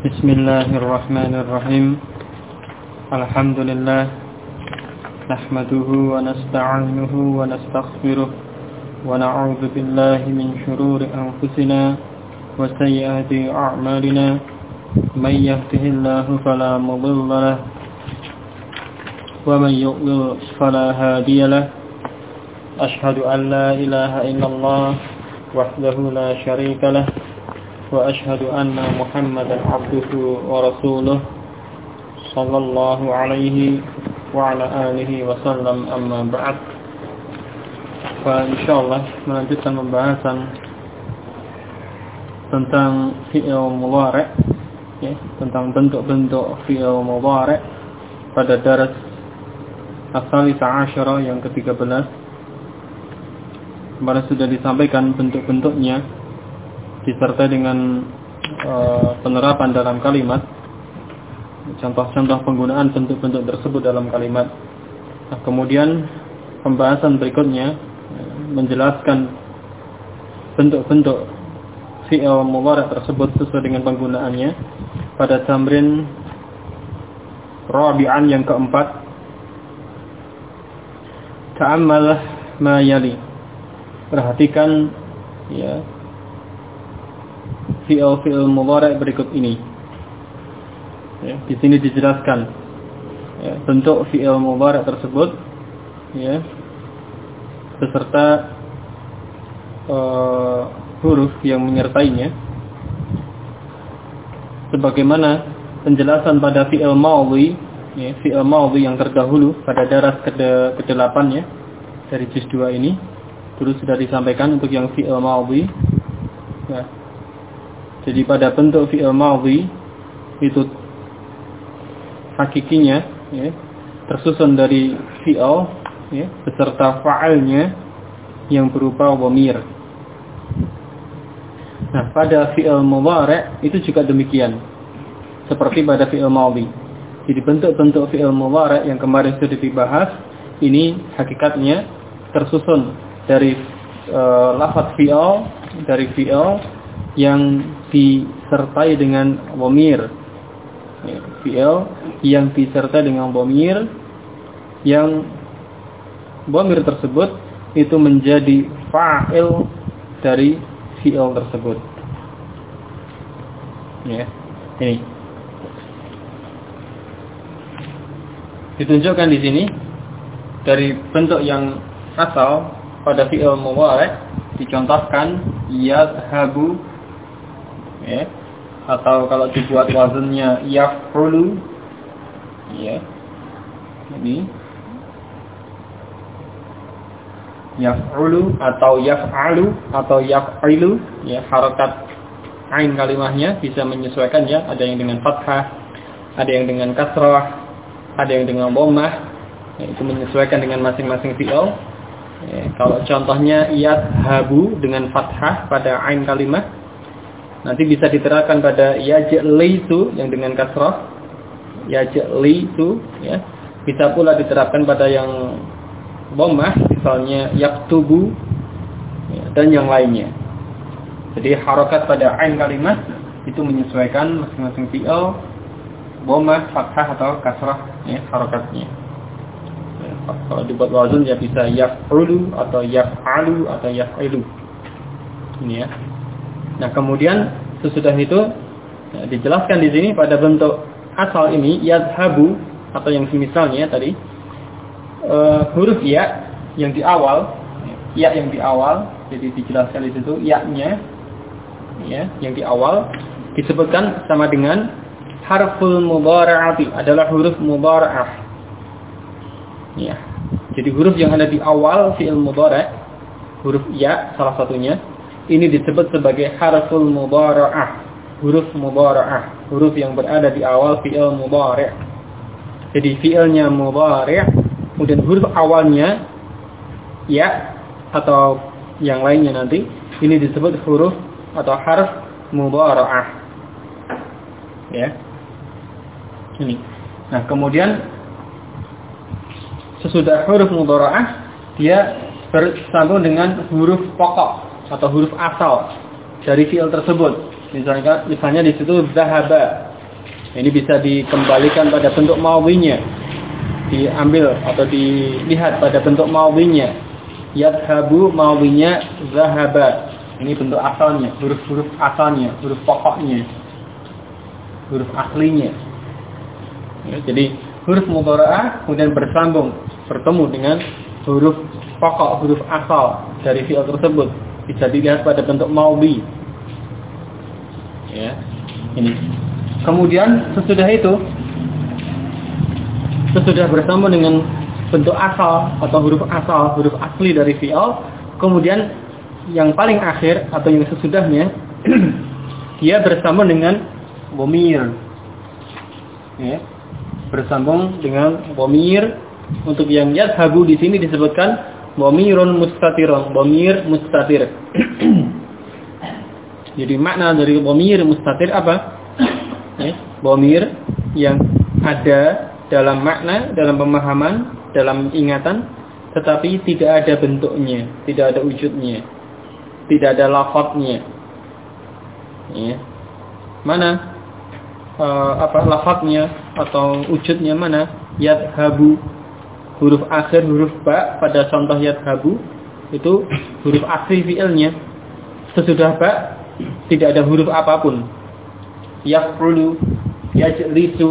Bismillahirrahmanirrahim. Alhamdulillah. Nahmaduhu wa nasta'inuhu wa nastaghfiruh. Wa na'udzu billahi min shururi anfusina wa sayyiati a'malina. May yahdihillahu fala mudilla lahu wa man yudlil fala hadiya lahu. Ashhadu an la ilaha illallah wahdahu la syarika lahu. Wa ashhadu anna Muhammadan abduhu wa rasuluh sallallahu alaihi wa ala alihi wa sallam, amma ba'd. Fa insyaallah melanjutkan pembahasan tentang fi'il mudhari', ya, tentang bentuk-bentuk fi'il mudhari' pada daras as-salisa asyara yang ke-13. Kemarin sudah disampaikan bentuk-bentuknya disertai dengan penerapan dalam kalimat, contoh-contoh penggunaan bentuk-bentuk tersebut dalam kalimat. Nah, kemudian pembahasan berikutnya menjelaskan bentuk-bentuk fi'il mudhari' tersebut sesuai dengan penggunaannya pada tamrin rabi'an yang keempat. Ta'ammal ma yali. Perhatikan, ya, fi'il mudhari' berikut ini. Ya, di sini dijelaskan, ya, bentuk fi'il mudhari' tersebut, ya, beserta huruf yang menyertainya. Sebagaimana penjelasan pada fi'il madhi, ya, fi'il madhi yang terdahulu pada daras ke-8 ya, dari juz 2 ini, dulu sudah disampaikan untuk yang fi'il madhi. Ya. Jadi pada bentuk fi'il madhi itu hakikinya, ya, tersusun dari fi'il, ya, beserta fa'ilnya yang berupa dhamir. Nah, pada fi'il mudhari' itu juga demikian, seperti pada fi'il madhi. Jadi bentuk-bentuk fi'il mudhari' yang kemarin sudah dibahas ini hakikatnya tersusun dari lafaz fi'il, dari fi'il yang disertai dengan dhamir, ya, fi'il yang disertai dengan dhamir, yang dhamir tersebut itu menjadi fa'il dari fi'il tersebut. Ya, ini ditunjukkan di sini dari bentuk yang asal pada fi'il mudhari' dicontohkan yadhhabu, ya, atau kalau dibuat wazannya yaf'ulu, ya, ini yaf'ulu atau yaf'alu atau yaf'ilu, ya, harakat ain kalimahnya bisa menyesuaikan, ya, ada yang dengan fathah, ada yang dengan kasrah, ada yang dengan dhammah, ya, itu menyesuaikan dengan masing-masing fi'il. Ya, kalau contohnya yadhhabu dengan fathah pada ain kalimah, nanti bisa diterapkan pada yajlisu yang dengan kasrah, yajlisu, ya. Bisa pula diterapkan pada yang dhammah, misalnya yaktubu, ya, dan yang lainnya. Jadi harakat pada ain kalimat itu menyesuaikan masing-masing fi'il, dhammah, fathah atau kasrah, ya, harakatnya. Ya, kalau dibuat wazan ya bisa yaf'ulu atau yaf'alu atau yaf'ilu. Ini, ya. Nah, kemudian sesudah itu, ya, dijelaskan di sini pada bentuk asal ini yadhhabu atau yang semisalnya tadi, huruf ya yang di awal, ya yang di awal, jadi dijelaskan di situ ya-nya, ya, yang di awal disebutkan sama dengan harful mudhara'ati, adalah huruf mudhara'ah. Ya. Jadi huruf yang ada di awal fi'il mudhari', huruf ya salah satunya, ini disebut sebagai harful mudhara'ah, huruf mudhara'ah, huruf yang berada di awal fi'il mudhari'. Jadi fi'ilnya mudhari', kemudian huruf awalnya ya atau yang lainnya nanti, ini disebut huruf atau harf mudhara'ah. Ya. Ini. Nah, kemudian sesudah huruf mudhara'ah dia bersambung dengan huruf pokok atau huruf asal dari fi'il tersebut. Misalnya di situ zahaba. Ini bisa dikembalikan pada bentuk madhinya, diambil atau dilihat pada bentuk madhinya. Yadhabu madhinya zahaba. Ini bentuk asalnya, huruf-huruf asalnya, huruf pokoknya, huruf aslinya. Ya, jadi huruf mudhara'ah kemudian bersambung, bertemu dengan huruf pokok, huruf asal dari fi'il tersebut. Bisa dilihat pada bentuk madhi. Ya, ini. Kemudian sesudah itu, sesudah bersambung dengan bentuk asal atau huruf asal, huruf asli dari fi'il, kemudian yang paling akhir atau yang sesudahnya dia bersambung dengan dhamir. Ya, bersambung dengan dhamir. Untuk yang yadhabu di sini disebutkan dhamirun mustatirun, dhamir mustatir. Jadi makna dari dhamir mustatir apa? Ya, dhamir yang ada dalam makna, dalam pemahaman, dalam ingatan, tetapi tidak ada bentuknya, tidak ada wujudnya, tidak ada lafadznya. Ya. Mana lafadznya atau wujudnya mana? Yadhabu, huruf akhir huruf ba pada contoh yadhabu itu huruf asli fi'ilnya. Sesudah ba tidak ada huruf apapun. Yaf'ulu, yajlisu,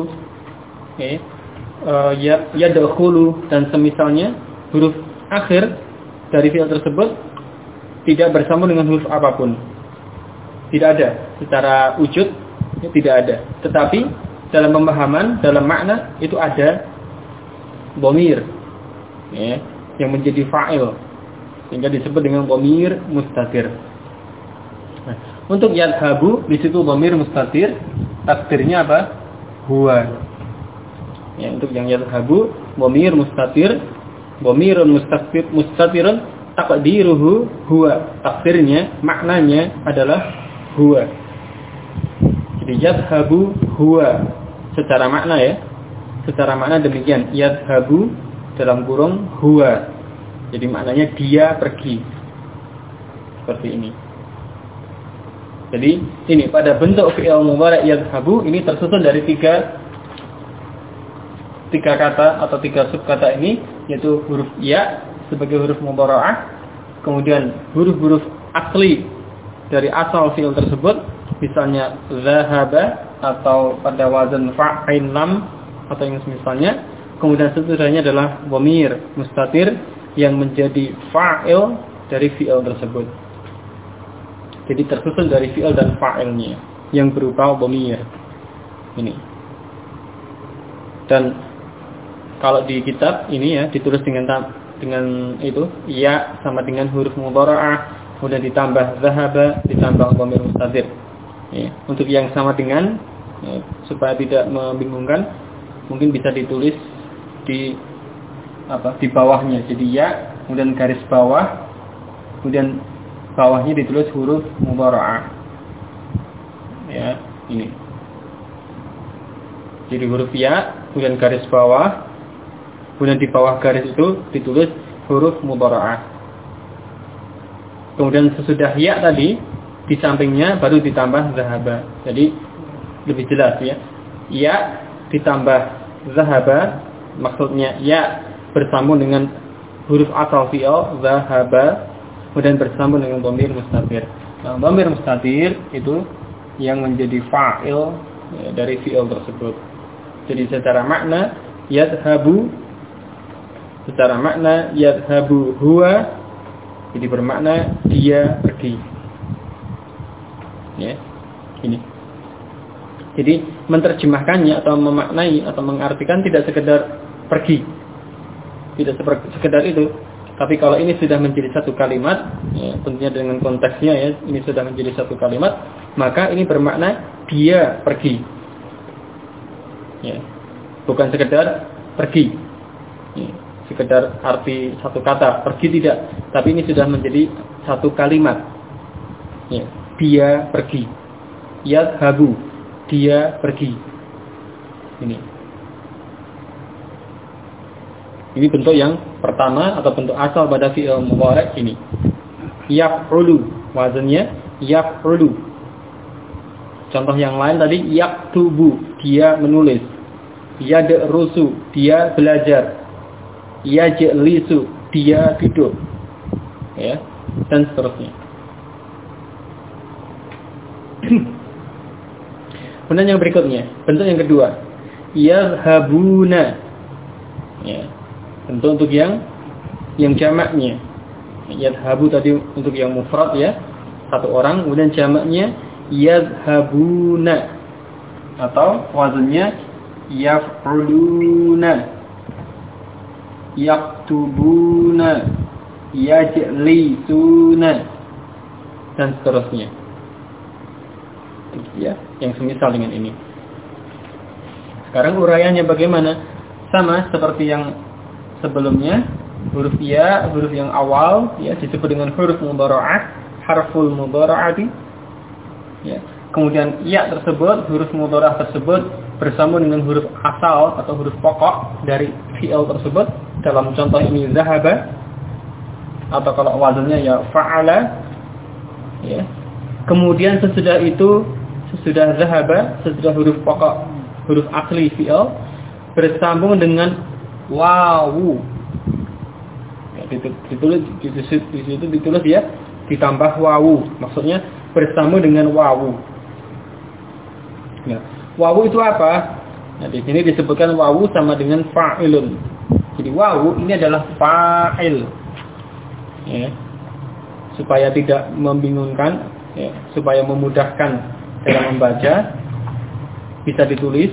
yadkhulu dan semisalnya, huruf akhir dari fi'il tersebut tidak bersambung dengan huruf apapun. Tidak ada secara wujud, ya, tidak ada. Tetapi dalam pemahaman, dalam makna itu ada dhamir, ya, yang menjadi fa'il, sehingga disebut dengan dhamir mustatir. Nah, untuk yadhabu di situ dhamir mustatir, takdirnya apa? Huwa. Ya, untuk yang yadhabu dhamir mustatir, dhamirun mustatirun taqdiruhu huwa, takdirnya, maknanya adalah huwa. Jadi yadhabu huwa secara makna, ya, secara makna demikian. Yadhabu dalam kurung huwa, jadi maknanya dia pergi, seperti ini. Jadi ini pada bentuk fi'il mudhari' yadhabu ini tersusun dari tiga kata atau tiga subkata ini, yaitu huruf ya sebagai huruf mudhara'ah, kemudian huruf-huruf asli dari asal fi'il tersebut, misalnya zahaba atau pada wazan fa'il lam atau yang semisalnya, kemudian sesudahnya adalah dhamir mustatir yang menjadi fa'il dari fi'il tersebut. Jadi tersusun dari fi'il dan fa'ilnya yang berupa dhamir ini. Dan kalau di kitab ini, ya, ditulis dengan itu ya sama dengan huruf mudhara'ah, kemudian ditambah zahaba, ditambah dhamir mustatir. Ya, untuk yang sama dengan, ya, supaya tidak membingungkan, mungkin bisa ditulis di bawahnya. Jadi ya, kemudian garis bawah, kemudian bawahnya ditulis huruf mudhara'ah. Ya, ini. Jadi huruf ya, kemudian garis bawah, kemudian di bawah garis itu ditulis huruf mudhara'ah. Kemudian sesudah ya tadi, di sampingnya baru ditambah zahaba. Jadi lebih jelas, ya. Ya ditambah zahaba, maksudnya ya bersambung dengan huruf asal fi'il zahaba, kemudian bersambung dengan dhamir mustatir. Nah, dhamir mustatir itu yang menjadi fa'il, ya, dari fi'il tersebut. Jadi secara makna yadhabu, secara makna yadhabu huwa, jadi bermakna dia pergi. Ya, ini. Jadi menerjemahkannya atau memaknai atau mengartikan tidak sekedar pergi, tidak sekedar itu. Tapi kalau ini sudah menjadi satu kalimat, ya, tentunya dengan konteksnya, ya, ini sudah menjadi satu kalimat, maka ini bermakna dia pergi. Ya, bukan sekedar pergi, ya, sekedar arti satu kata pergi, tidak. Tapi ini sudah menjadi satu kalimat. Ya, dia pergi. Yadhabu, dia pergi. Ini bentuk yang pertama atau bentuk asal pada fi'il mudhari' ini. Yaf'ulu, wazannya yaf'ulu. Contoh yang lain tadi yaktubu, dia menulis. Yadrusu, dia belajar. Yajlisu, dia duduk. Ya, dan seterusnya. Kemudian yang berikutnya, bentuk yang kedua, yadhabuna. Ya, bentuk untuk yang jamaknya. Yadhabu tadi untuk yang mufrad ya, satu orang, kemudian jamaknya yadhabuna atau wazannya yaf'uluna, yaktubuna, yajlisuna, dan seterusnya. Ya, yang semisal dengan ini. Sekarang uraiannya bagaimana? Sama seperti yang sebelumnya. Huruf ya, huruf yang awal ya disebut dengan huruf mudhara'ah, harful mudhara'ati. Ya. Kemudian ya tersebut, huruf mudhara'ah tersebut bersambung dengan huruf asal atau huruf pokok dari fi'il tersebut. Dalam contoh ini zahaba, atau kalau wazannya ya fa'ala. Ya. Kemudian sesudah itu, sesudah zahaba, sesudah huruf pokok, huruf asli fi'il bersambung dengan wawu. Ditulis di situ ditulis ya ditambah wawu, maksudnya bersambung dengan wawu. Ya. Wawu itu apa? Nah, di sini disebutkan wawu sama dengan fa'ilun. Jadi wawu ini adalah fa'il. Ya. Supaya tidak membingungkan, ya, supaya memudahkan dalam membaca, bisa ditulis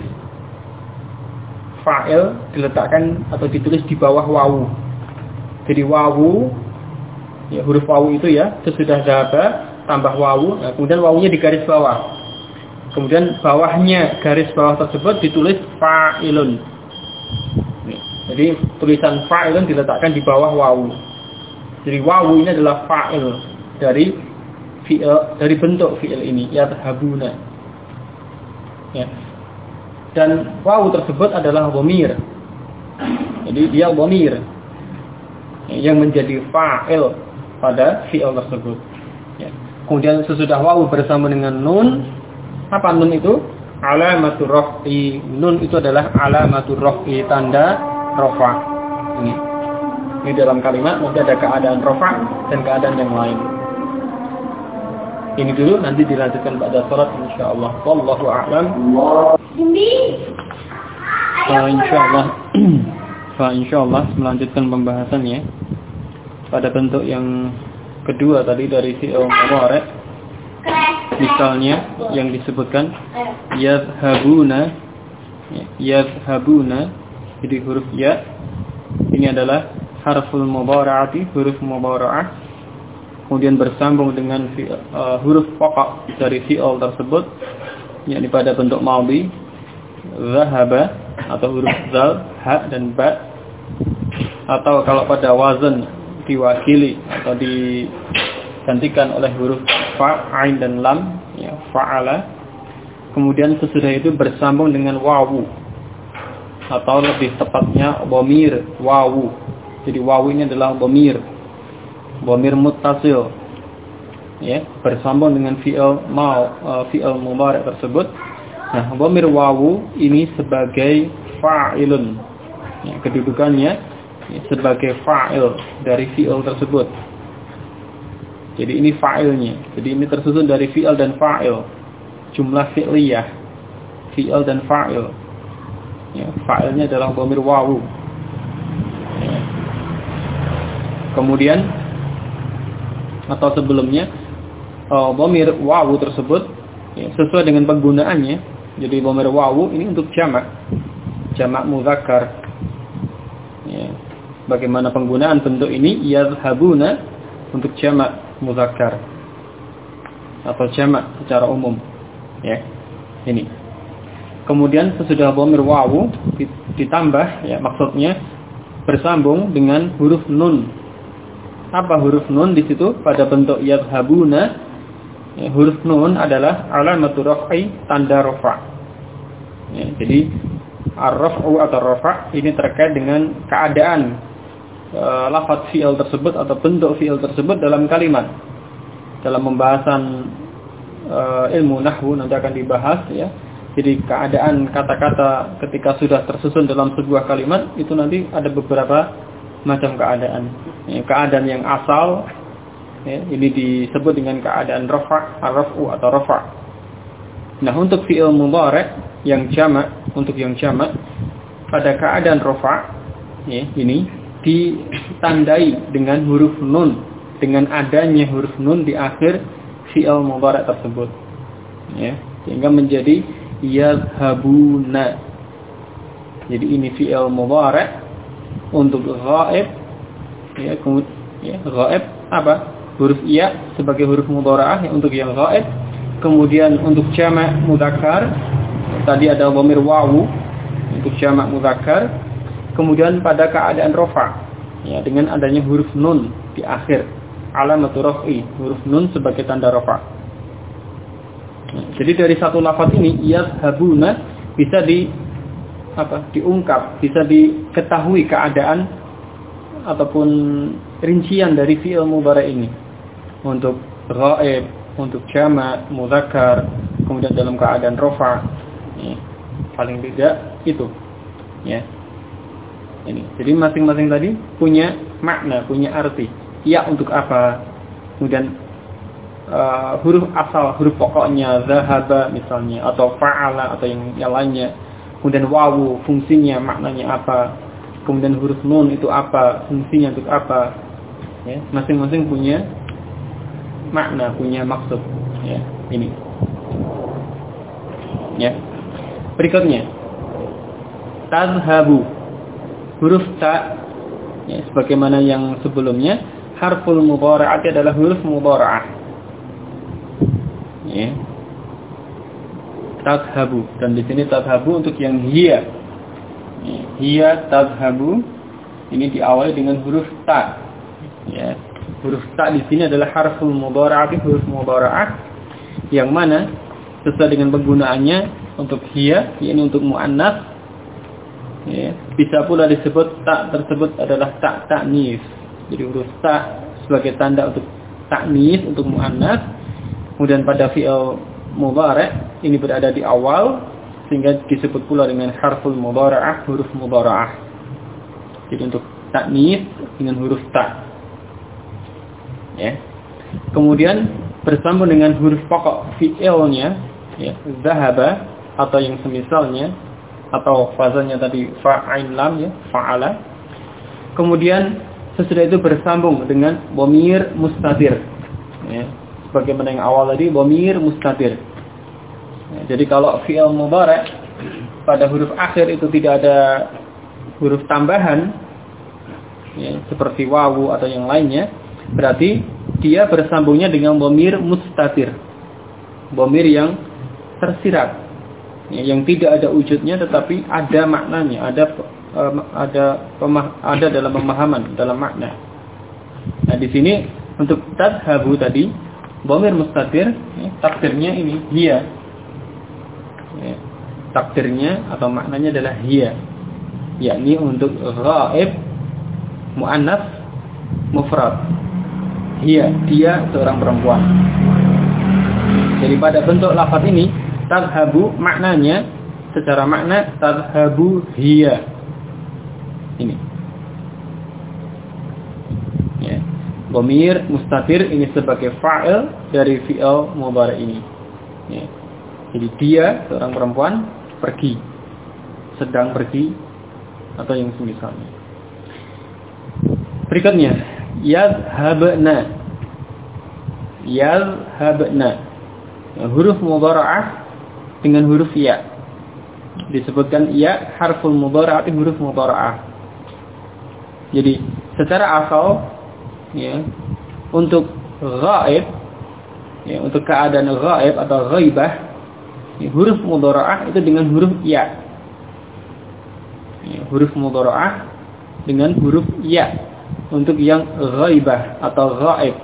fa'il diletakkan atau ditulis di bawah wawu. Jadi wawu, ya, huruf wawu itu ya, sesudah zahaba tambah wawu, nah, kemudian wawunya di garis bawah. Kemudian bawahnya garis bawah tersebut ditulis fa'ilun. Jadi tulisan fa'ilun diletakkan di bawah wawu. Jadi wawu ini adalah fa'il dari fi'il, dari bentuk fi'il ini, yadhabuna. Ya. Dan wawu tersebut adalah dhamir. Jadi dia dhamir yang menjadi fa'il pada fi'il tersebut. Ya. Kemudian sesudah wawu bersama dengan nun, apa nun itu? Alamatur raf'i. Nun itu adalah alamatur raf'i, tanda rafa. Ini dalam kalimat nanti ada keadaan rafa dan keadaan yang lain. Ini dulu, nanti dilanjutkan pada salat insyaallah. Wallahu a'lam. Insyaallah melanjutkan pembahasannya pada bentuk yang kedua tadi dari fi'il mudhari'. Misalnya yang disebutkan yadhabuna, yadhabuna, jadi huruf ya ini adalah harful mudhara'ati, huruf mudhara'ah, kemudian bersambung dengan huruf pokok dari fi'il tersebut, yakni pada bentuk madhi, zahaba atau huruf zal, ha dan ba, atau kalau pada wazan diwakili atau digantikan oleh huruf fa, ain dan lam, ya, fa'ala. Kemudian sesudah itu bersambung dengan wawu atau lebih tepatnya dhamir wawu. Jadi wawu ini adalah dhamir muttasil, ya, bersambung dengan fi'il mudhari' tersebut. Nah, dhamir wawu ini sebagai fa'ilun, ya, kedudukannya ya, sebagai fa'il dari fi'il tersebut. Jadi ini fa'ilnya. Jadi ini tersusun dari fi'il dan fa'il, jumlah fi'liyah, fi'il dan fa'il. Ya, fa'ilnya adalah dhamir wawu. Ya. Kemudian atau sebelumnya dhamir wawu tersebut ya, sesuai dengan penggunaannya. Jadi dhamir wawu ini untuk jamak mudzakkar. Ya. Bagaimana penggunaan bentuk ini? Yadhabuna untuk jamak mudzakkar atau jamak secara umum. Ya. Ini. Kemudian sesudah dhamir wawu ditambah, ya, maksudnya bersambung dengan huruf nun. Apa huruf nun di situ pada bentuk yadhabuna? Ya, huruf nun adalah alamatur raf'i, tanda rafa. Ya, jadi ar-raf'u atau rafa ini terkait dengan keadaan lafaz fi'il tersebut atau bentuk fi'il tersebut dalam kalimat. Dalam pembahasan ilmu nahwu nanti akan dibahas, ya, Jadi keadaan kata-kata ketika sudah tersusun dalam sebuah kalimat itu nanti ada beberapa macam keadaan. Keadaan yang asal ini disebut dengan keadaan rafa', ar-raf'u atau rafa'. Nah, untuk fi'il mudhari' yang jamak, untuk yang jamak pada keadaan rafa' ini ditandai dengan huruf nun, dengan adanya huruf nun di akhir fi'il mudhari' tersebut. Sehingga menjadi yadhhabuna. Jadi ini fi'il mudhari' untuk ghaib, ghaib apa? Huruf ya sebagai huruf mudhara'ah untuk yang ghaib. Kemudian untuk jamak mudzakkar tadi ada dhamir wawu untuk jamak mudzakkar. Kemudian pada keadaan rafa' dengan adanya huruf nun di akhir, alamatu raf'i, huruf nun sebagai tanda rafa'. Jadi dari satu lafaz ini yadhhabuna bisa diungkap, bisa diketahui keadaan ataupun rincian dari fi'il mudhari' ini. Untuk ghaib, untuk jamak, mudzakkar, kemudian dalam keadaan rafa'. Paling tidak itu. Ini. Jadi masing-masing tadi punya makna, punya arti. Ya untuk apa? Kemudian huruf asal, huruf pokoknya zahaba misalnya, atau fa'ala atau yang lainnya. Kemudian wawu fungsinya, maknanya apa? Kemudian huruf nun itu apa? Fungsinya untuk apa? Masing-masing punya makna, punya maksud. Ini. Berikutnya tazhabu, huruf ta sebagaimana yang sebelumnya, harful mudhara'ah adalah huruf mudhara'ah. Tadhabu, dan di sini tadhabu untuk yang hiya. Hiya tadhabu ini diawali dengan huruf ta. Huruf ta di sini adalah harful mudhara'ah, huruf mudhara'ah yang mana sesuai dengan penggunaannya. Untuk hiya ini untuk muannas. Bisa pula disebut ta tersebut adalah ta ta'nis. Jadi huruf ta sebagai tanda untuk ta'nis, untuk muannas. Kemudian pada fi'il mudhari' ini berada di awal sehingga disebut pula dengan harful mudhara'ah, huruf mudhara'ah. Jadi untuk ta'nis dengan huruf ta. Kemudian bersambung dengan huruf pokok fi'ilnya, zahaba atau yang semisalnya, atau fazanya tadi fa'ain lam, fa'ala. Kemudian sesudah itu bersambung dengan dhamir mustatir. Sebagaimana yang awal tadi, dhamir mustatir. Jadi kalau fi'il mudhari' pada huruf akhir itu tidak ada huruf tambahan, seperti wawu atau yang lainnya, berarti dia bersambungnya dengan dhamir mustatir, dhamir yang tersirat, yang tidak ada wujudnya tetapi ada maknanya, ada dalam pemahaman, dalam makna. Nah di sini untuk tadhabu tadi dhamir mustatir, takdirnya ini hiya. Takdirnya atau maknanya adalah hiya, yakni untuk ghaib muannas mufrad. Hiya, dia seorang perempuan. Jadi pada bentuk lafaz ini tadhabu maknanya secara makna tadhabu hiya. Ini. Dhamir mustatir ini sebagai fa'il dari fi'il mudhari' ini. Jadi dia seorang perempuan pergi, sedang pergi atau yang semisalnya. Berikutnya yadhhabna. Yadhhabna. Huruf mudhara'ah dengan huruf ya. Disebutkan ya harful mudhara'ah, huruf mudhara'ah. Jadi secara asal untuk ghaib, untuk keadaan ghaib atau ghaibah, huruf mudhara'ah itu dengan huruf ya. Huruf mudhara'ah dengan huruf ya untuk yang ghaibah atau ghaib.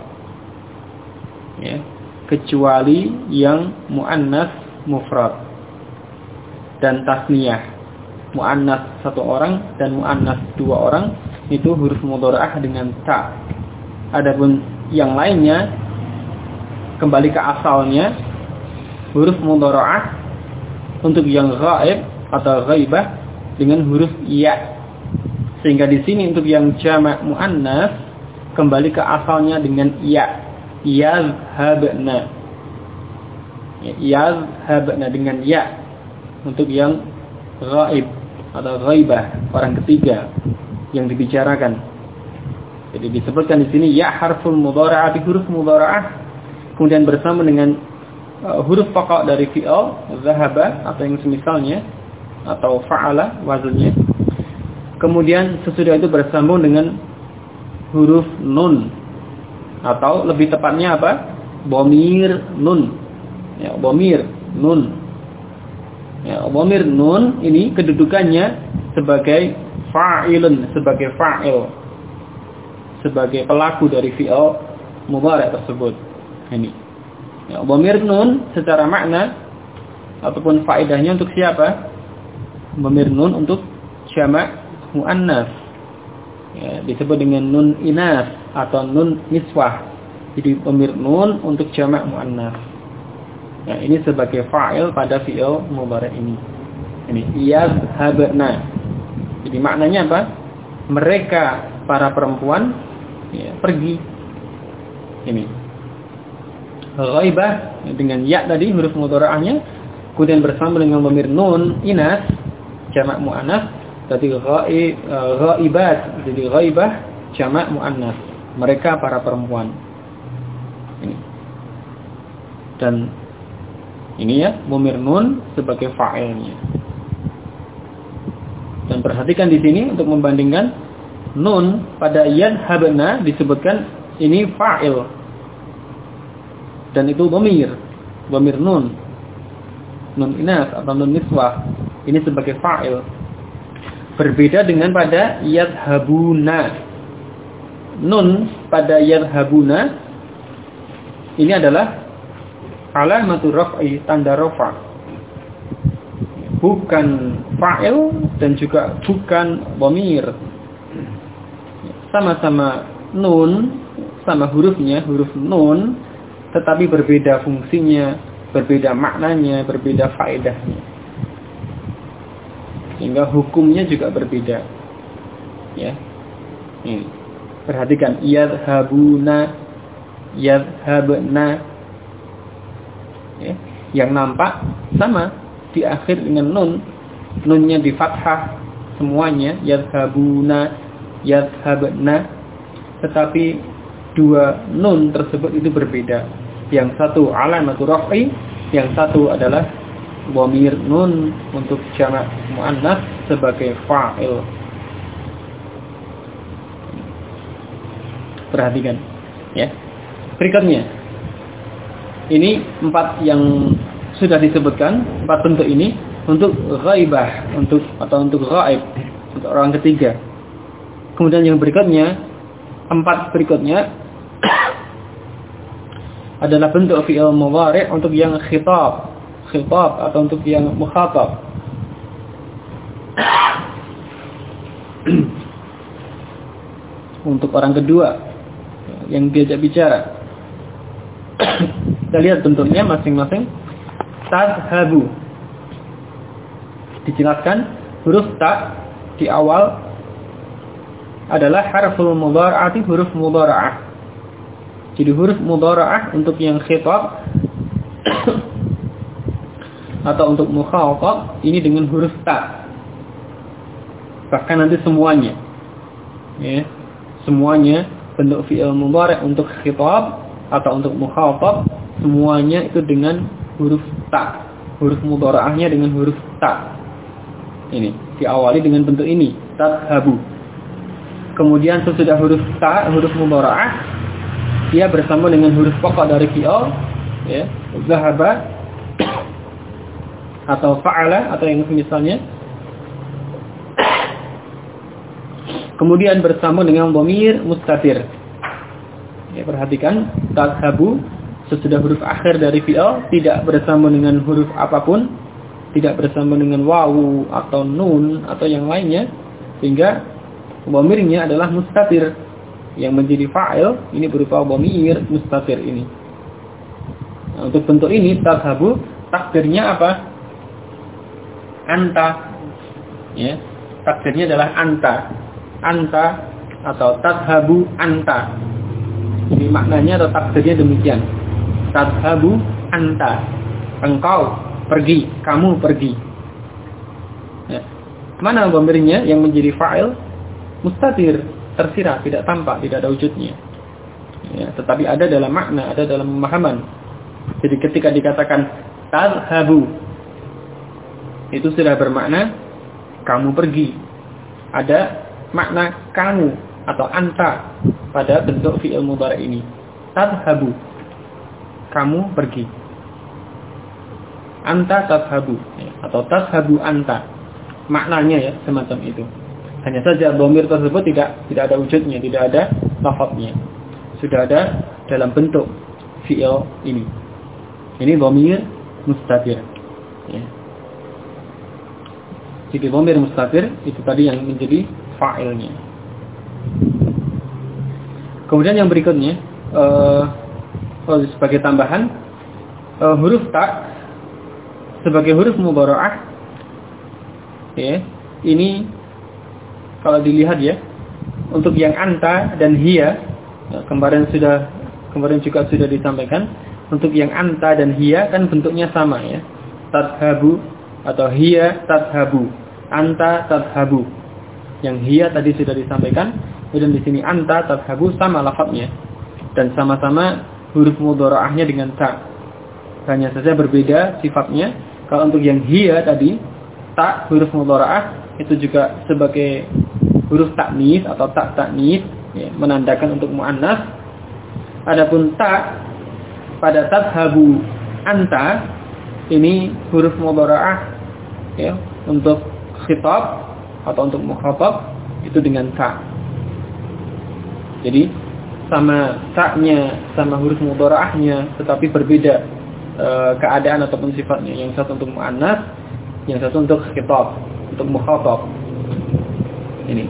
Kecuali yang muannas mufrad dan tasniyah. Muannas satu orang dan muannas dua orang itu huruf mudhara'ah dengan ta. Adapun yang lainnya kembali ke asalnya, huruf mudhara'ah untuk yang ghaib atau ghaibah dengan huruf ya. Sehingga di sini untuk yang jamak muannas kembali ke asalnya dengan ya. Yazhabna. Yazhabna dengan ya. Untuk yang ghaib atau ghaibah, orang ketiga yang dibicarakan. Jadi disebutkan di sini ya harful mudhara'ah, huruf mudhara'ah kemudian bersama dengan huruf pokok dari fi'il zahaba atau yang semisalnya atau fa'ala wazannya. Kemudian sesudah itu bersambung dengan huruf nun atau lebih tepatnya apa? Dhamir nun. Ya, dhamir nun. Ya, dhamir nun ini kedudukannya sebagai fa'ilun, sebagai fa'il, sebagai pelaku dari fi'il mudhari' tersebut. Ini. Ya, dhamir nun secara makna ataupun faedahnya untuk siapa? Dhamir nun untuk jamak muannas. Ya, disebut dengan nun inas atau nun niswah. Jadi dhamir nun untuk jamak muannas. Ya, ini sebagai fa'il pada fi'il mudhari' ini. Ini yazhabna. Jadi maknanya apa? Mereka para perempuan ya, pergi. Ini. Ghaibah dengan ya tadi huruf mudhara'ahnya kemudian bersama dengan dhamir nun inas jamak muannas berarti ghaibat. Jadi ghaibah jamak muannas. Mereka para perempuan. Ini. Dan ini ya dhamir nun sebagai fa'ilnya. Dan perhatikan di sini untuk membandingkan nun pada yazhabna disebutkan ini fa'il. Dan itu dhamir nun inas atau nun niswah ini sebagai fa'il. Berbeda dengan pada yazhabuna. Nun pada yazhabuna ini adalah alamatul raf'i, tanda rafa. Bukan fa'il dan juga bukan dhamir. Sama-sama nun, sama hurufnya, huruf nun, tetapi berbeda fungsinya, berbeda maknanya, berbeda faedahnya. Sehingga hukumnya juga berbeda. Ya. Ini. Perhatikan yazhabuna, yazhabna. Ya. Yang nampak sama di akhir dengan nun. Nunnya di fathah semuanya, yazhabuna, yazhabna. Tetapi dua nun tersebut itu berbeda. Yang satu alamatul raf'i, yang satu adalah dhamir nun untuk jamak muannas sebagai fa'il. Perhatikan ya. Berikutnya. Ini 4 yang sudah disebutkan, 4 bentuk ini untuk ghaibah, untuk ghaib, untuk orang ketiga. Kemudian yang berikutnya 4 berikutnya adalah bentuk fi'il mudhari' untuk yang khitab atau untuk yang mukhatab. Untuk orang kedua yang diajak bicara. Kita lihat bentuknya masing-masing. Tazhabu. Dijelaskan huruf ta di awal adalah harful mudhara'ati, huruf mudhara'ah. Jadi huruf mudhara'ah untuk yang khitab atau untuk mukhatab ini dengan huruf ta. Bahkan nanti semuanya. Ya, semuanya bentuk fi'il mudhari' untuk khitab atau untuk mukhatab semuanya itu dengan huruf ta. Huruf mudhara'ahnya dengan huruf ta. Ini diawali dengan bentuk ini, tazhabu. Kemudian sesudah huruf ta, huruf mudhara'ah, dia bersama dengan huruf pokok dari fi'il, ya, zahaba atau fa'ala atau yang semisalnya. Kemudian bersama dengan dhamir mustatir. Ya, perhatikan tazhabu sesudah huruf akhir dari fi'il tidak bersama dengan huruf apapun, tidak bersama dengan wawu atau nun atau yang lainnya, sehingga dhamirnya adalah mustatir. Yang menjadi fa'il ini berupa dhamir mustatir ini. Nah, untuk bentuk ini tazhabu takdirnya apa? anta. Ya, takdirnya adalah anta. Anta atau tadhabu anta. Jadi maknanya atau takdirnya demikian. Tadhabu anta. Engkau pergi, kamu pergi. Ya. Mana dhamirnya yang menjadi fa'il? Mustatir, tersirat, tidak tampak, tidak ada wujudnya. Ya, tetapi ada dalam makna, ada dalam pemahaman. Jadi ketika dikatakan tadhabu, itu sudah bermakna kamu pergi. Ada makna kamu atau anta pada bentuk fi'il mudhari ini. Tadhabu, kamu pergi. Anta tadhabu, atau tadhabu anta. Maknanya ya semacam itu. Hanya saja dhamir tersebut tidak ada wujudnya, tidak ada lafadznya. Sudah ada dalam bentuk fi'il ini. Ini dhamir mustatir. Ya. Jadi dhamir mustatir itu tadi yang menjadi fa'ilnya. Kemudian yang berikutnya sebagai tambahan huruf ta sebagai huruf mudhara'ah. Ya, ini kalau dilihat ya, untuk yang anta dan hiya, kemarin juga sudah disampaikan, untuk yang anta dan hiya kan bentuknya sama ya. Tadhabu atau hiya tadhabu, anta tadhabu. Yang hiya tadi sudah disampaikan, kemudian di sini anta tadhabu sama lafadznya dan sama-sama huruf mudhara'ahnya dengan ta. Hanya saja berbeda sifatnya. Kalau untuk yang hiya tadi, ta huruf mudhara'ah itu juga sebagai huruf taknis atau ta taknis, ya, menandakan untuk muannas. Adapun ta pada tadhabu anta ini huruf mudhara'ah ya, untuk khitab atau untuk mukhatab itu dengan ta. Jadi sama ta-nya sama huruf mudhara'ahnya tetapi berbeda keadaan ataupun sifatnya. Yang satu untuk muannas, yang satu untuk khitab, untuk mukhatab. Ini.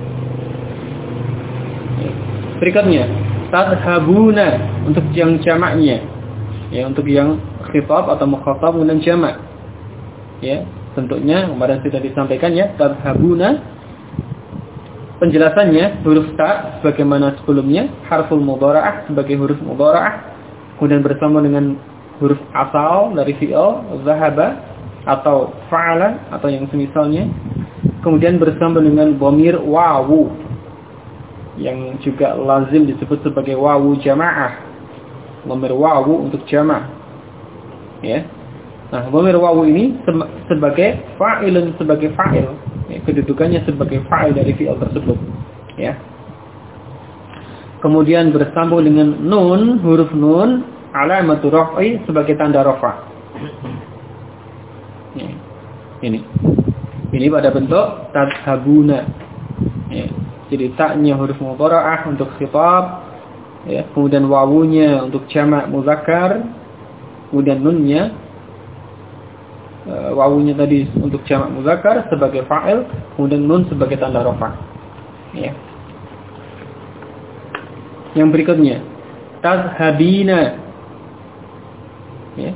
Berikutnya, tadhabuna untuk yang jamaknya. Ya, untuk yang khitab atau mukhatab kemudian jamak. Ya, bentuknya kemarin sudah disampaikan ya, tadhabuna. Penjelasannya huruf ta sebagaimana sebelumnya, harful mudhara'ah sebagai huruf mudhara'ah, kemudian bersama dengan huruf asal dari fi'il zahaba atau fa'ala atau yang semisalnya, kemudian bersama dengan dhamir wawu yang juga lazim disebut sebagai wawu jamaah, dhamir wawu untuk jamaah ya. Nah, dhamir wawu ini sebagai fa'ilun, sebagai fa'il ya, kedudukannya sebagai fa'il dari fi'il tersebut ya. Kemudian bersambung dengan nun, huruf nun alamatu raf'i sebagai tanda rafa. Ya. Ini pada bentuk tadhabuna. Ya. Jadi ta-nya huruf mudhara'ah untuk khitab, ya. Kemudian wawunya untuk jamak muzakkar, kemudian nunnya wawunya tadi untuk jamak muzakkar sebagai fa'il, kemudian nun sebagai tanda rafa. Ya. Yang berikutnya tadhabina. Ya.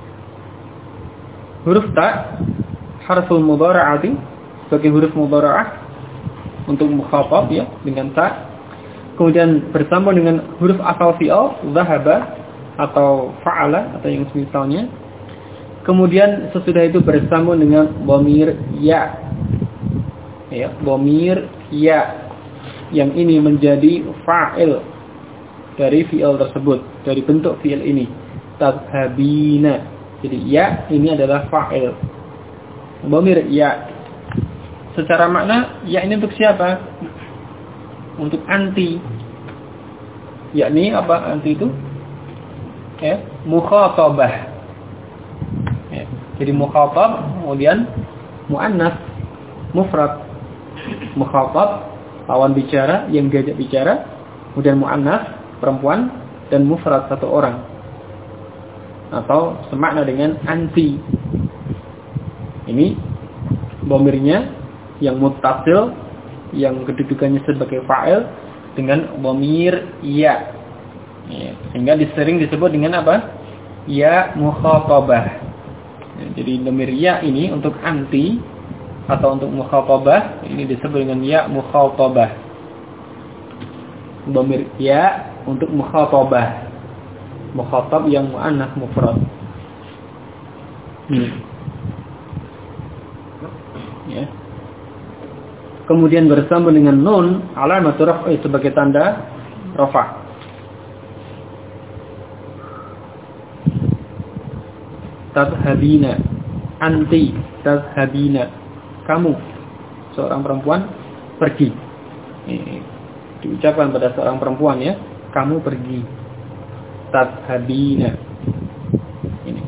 Huruf ta harful mudhara'ati sebagai huruf mudhara'ah untuk mukhatab ya dengan ta. Kemudian bersambung dengan huruf asal fi'il zahaba atau fa'ala atau yang semisalnya. Kemudian sesudah itu bersambung dengan dhamir ya. Ya, dhamir ya yang ini menjadi fa'il dari fi'il tersebut, dari bentuk fi'il ini. Tadhabina. Jadi ya ini adalah fa'il. Dhamir ya. Secara makna ya ini untuk siapa? Untuk anti. Yakni apa anti itu? Ya, mukhatabah. Ya. Jadi mukhatab kemudian muannas mufrad. Mukhatab lawan bicara yang diajak bicara, kemudian muannas perempuan dan mufrad satu orang. Atau semakna dengan anti. Ini dhamirnya yang muttasil, yang kedudukannya sebagai fa'il dengan dhamir ya. Ya, sehingga sering disebut dengan apa? Ya mukhatabah. Ya, jadi dhamir ya ini untuk anti atau untuk mukhatabah, ini disebut dengan ya mukhatabah. Dhamir ya untuk mukhatabah. Mukhatab yang muannas mufrad. Ya. Kemudian bersambung dengan nun alamat raf'i sebagai tanda rafa'. Tadhabina, anti tadhabina, kamu seorang perempuan pergi. Diucapkan pada seorang perempuan ya, kamu pergi. Tadhabina. Ini.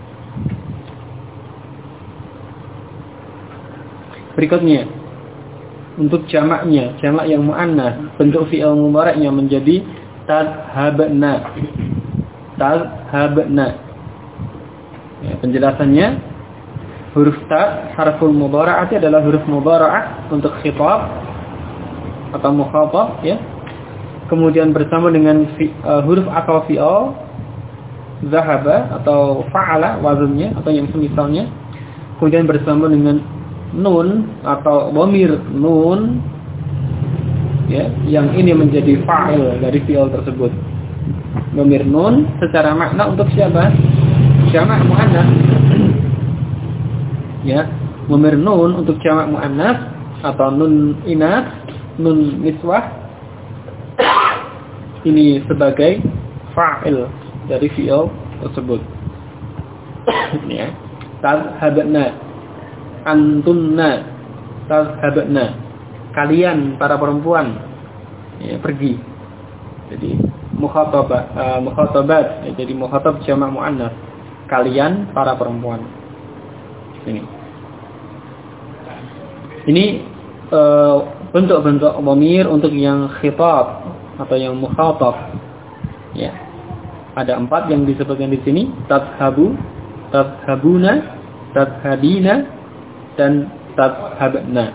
Berikutnya untuk jamaknya, jamak yang muannas, bentuk fi'il mudhari'nya menjadi tadhabna. Tadhabna. Ya, penjelasannya huruf ta harful mudhara'ati adalah huruf mudhara'ah untuk khitab atau mukhatab ya. Kemudian bersama dengan huruf atau fi'il zahaba atau fa'ala wazannya atau yang semisalnya. Kemudian bersama dengan nun atau dhamir nun ya, yang ini menjadi fa'il dari fi'il tersebut. Dhamir nun secara makna untuk siapa? Jamak muannas. Ya, dhamir nun untuk jamak muannas atau nun inas, nun niswah ini sebagai fa'il dari fi'il tersebut. Ya. Tadhabna, antunna, tadhabna, kalian para perempuan ya, pergi. Jadi mukhatabat ya, jadi mukhatab jamak muannas, kalian para perempuan. Ini bentuk-bentuk dhamir untuk yang khitab atau yang mukhatab. Ya. Ada 4 yang disebutkan di sini, tadhabu, tadhabuna, tadhabina, dan tadhabna.